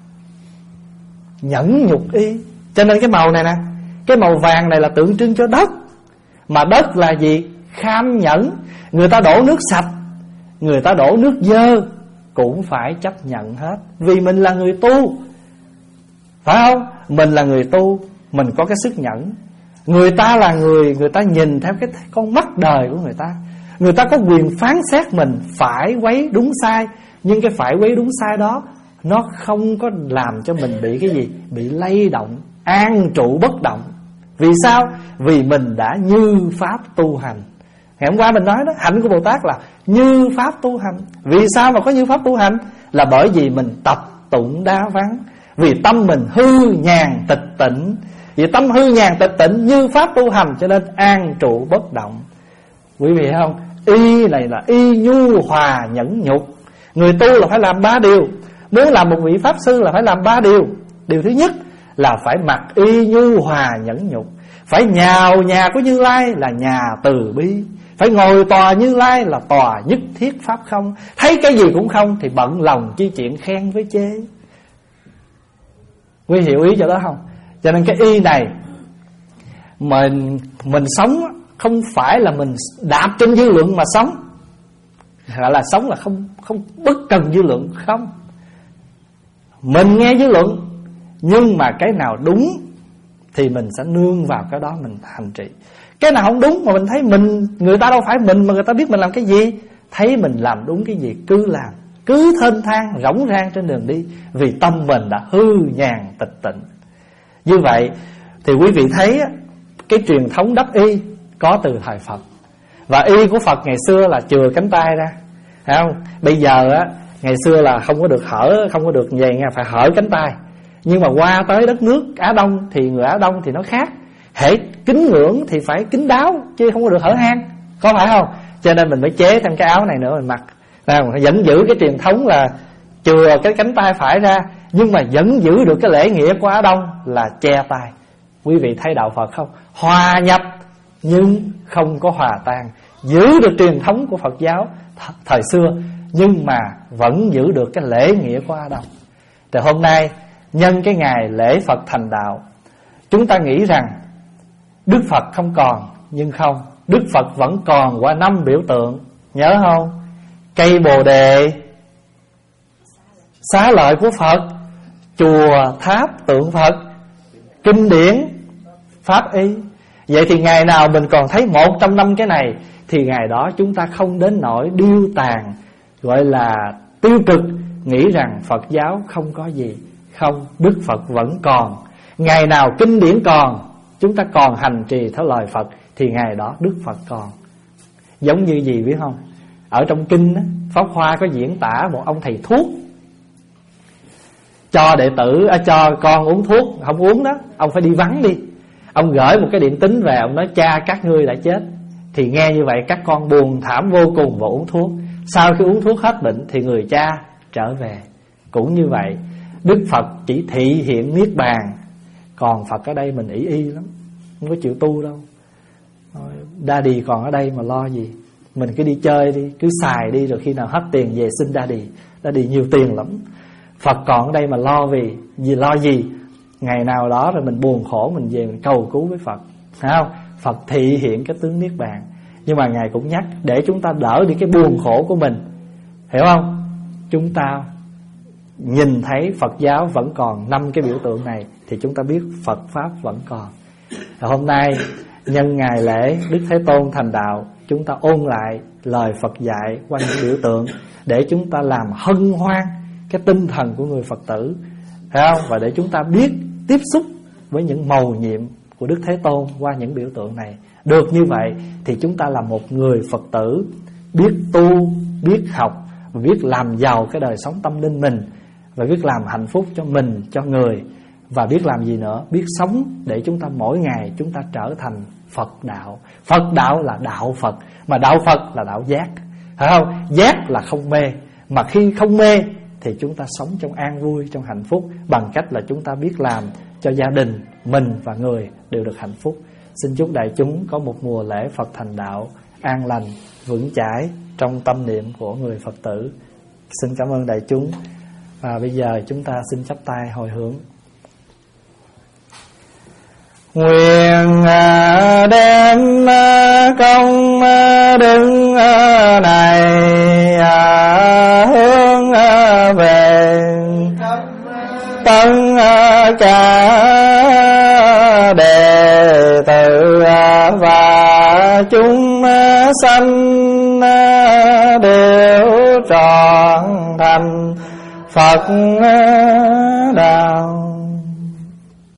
A: nhẫn nhục y. Cho nên cái màu này nè, cái màu vàng này là tượng trưng cho đất. Mà đất là gì? Kham nhẫn. Người ta đổ nước sạch, người ta đổ nước dơ cũng phải chấp nhận hết. Vì mình là người tu, phải không? Mình là người tu, mình có cái sức nhẫn. Người ta là người, người ta nhìn theo cái con mắt đời của người ta. Người ta có quyền phán xét mình phải quấy đúng sai. Nhưng cái phải quấy đúng sai đó nó không có làm cho mình bị cái gì? Bị lay động, an trụ bất động. Vì sao? Vì mình đã như pháp tu hành. Ngày hôm qua mình nói đó, hạnh của Bồ Tát là như pháp tu hành. Vì sao mà có như pháp tu hành? Là bởi vì mình tập tụng đa văn. Vì tâm mình hư nhàn tịch tịnh. Vì tâm hư nhàn tịch tịnh như pháp tu hành, cho nên an trụ bất động. Quý vị thấy không? Y này là y nhu hòa nhẫn nhục. Người tu là phải làm ba điều. Muốn làm một vị pháp sư là phải làm ba điều. Điều thứ nhất là phải mặc y nhu hòa nhẫn nhục. Phải nhào nhà của Như Lai là nhà từ bi. Phải ngồi tòa Như Lai là tòa nhất thiết pháp không. Thấy cái gì cũng không thì bận lòng chi chuyện khen với chê. Quý hiểu ý cho đó không? Cho nên cái y này Mình mình sống không phải là mình đạp trên dư luận mà sống, gọi là sống là không không bất cần dư luận. Không, mình nghe dư luận, nhưng mà cái nào đúng thì mình sẽ nương vào cái đó mình hành trì. Cái nào không đúng mà mình thấy mình, người ta đâu phải mình mà người ta biết mình làm cái gì, thấy mình làm đúng cái gì cứ làm, cứ thênh thang rỗng rang trên đường đi, vì tâm mình đã hư nhàn tịch tịnh. Như vậy thì quý vị thấy cái truyền thống đắp y có từ thời Phật. Và y của Phật ngày xưa là chừa cánh tay ra, thấy không? Bây giờ á, ngày xưa là không có được hở, không có được về nha, phải hở cánh tay. Nhưng mà qua tới đất nước Á Đông thì người Á Đông thì nó khác. Hễ kính ngưỡng thì phải kính đáo, chứ không có được hở hang, có phải không? Cho nên mình mới chế thêm cái áo này nữa mình mặc. Vẫn giữ cái truyền thống là chừa cái cánh tay phải ra, nhưng mà vẫn giữ được cái lễ nghĩa của Á Đông là che tay. Quý vị thấy đạo Phật không? Hòa nhập nhưng không có hòa tan, giữ được truyền thống của Phật giáo thời xưa, nhưng mà vẫn giữ được cái lễ nghĩa của Á Đông. Thì hôm nay nhân cái ngày lễ Phật thành đạo, chúng ta nghĩ rằng Đức Phật không còn, nhưng không, Đức Phật vẫn còn qua năm biểu tượng. Nhớ không? Cây bồ đề, xá lợi của Phật, chùa tháp tượng Phật, kinh điển, pháp y. Vậy thì ngày nào mình còn thấy một trong năm cái này thì ngày đó chúng ta không đến nỗi điêu tàn, gọi là tiêu cực, nghĩ rằng Phật giáo không có gì. Không, Đức Phật vẫn còn. Ngày nào kinh điển còn, chúng ta còn hành trì theo lời Phật, thì ngày đó Đức Phật còn. Giống như gì biết không? Ở trong kinh đó, Pháp Hoa có diễn tả một ông thầy thuốc cho đệ tử, à, cho con uống thuốc, không uống đó, ông phải đi vắng đi. Ông gửi một cái điện tín về, ông nói cha các ngươi đã chết. Thì nghe như vậy các con buồn thảm vô cùng và uống thuốc. Sau khi uống thuốc hết bệnh thì người cha trở về. Cũng như vậy, Đức Phật chỉ thị hiện niết bàn, còn Phật ở đây mình ỷ y lắm, không có chịu tu đâu. Daddy còn ở đây mà lo gì. Mình cứ đi chơi đi, cứ xài đi, rồi khi nào hết tiền về xin Daddy. Daddy nhiều tiền lắm. Phật còn ở đây mà lo vì gì, lo gì. Ngày nào đó rồi mình buồn khổ, mình về mình cầu cứu với Phật, thấy không? Phật thị hiện cái tướng niết bàn. Nhưng mà Ngài cũng nhắc để chúng ta đỡ đi cái buồn khổ của mình, hiểu không? Chúng ta nhìn thấy Phật giáo vẫn còn năm cái biểu tượng này thì chúng ta biết Phật Pháp vẫn còn. Và hôm nay nhân ngày lễ Đức Thế Tôn thành đạo, chúng ta ôn lại lời Phật dạy qua những biểu tượng để chúng ta làm hân hoan cái tinh thần của người Phật tử, thấy không? Và để chúng ta biết tiếp xúc với những mầu nhiệm của Đức Thế Tôn qua những biểu tượng này. Được như vậy thì chúng ta là một người Phật tử biết tu, biết học và biết làm giàu cái đời sống tâm linh mình, và biết làm hạnh phúc cho mình, cho người. Và biết làm gì nữa? Biết sống để chúng ta mỗi ngày chúng ta trở thành Phật đạo. Phật đạo là đạo Phật, mà đạo Phật là đạo giác, phải không? Giác là không mê, mà khi không mê thì chúng ta sống trong an vui, trong hạnh phúc, bằng cách là chúng ta biết làm cho gia đình mình và người đều được hạnh phúc. Xin chúc đại chúng có một mùa lễ Phật thành đạo an lành, vững chãi trong tâm niệm của người Phật tử. Xin cảm ơn đại chúng. Và bây giờ chúng ta xin chắp tay hồi hướng. Nguyện đem công đức này hướng về tất cả đệ tử và chúng sanh đều trọn thành Phật đạo.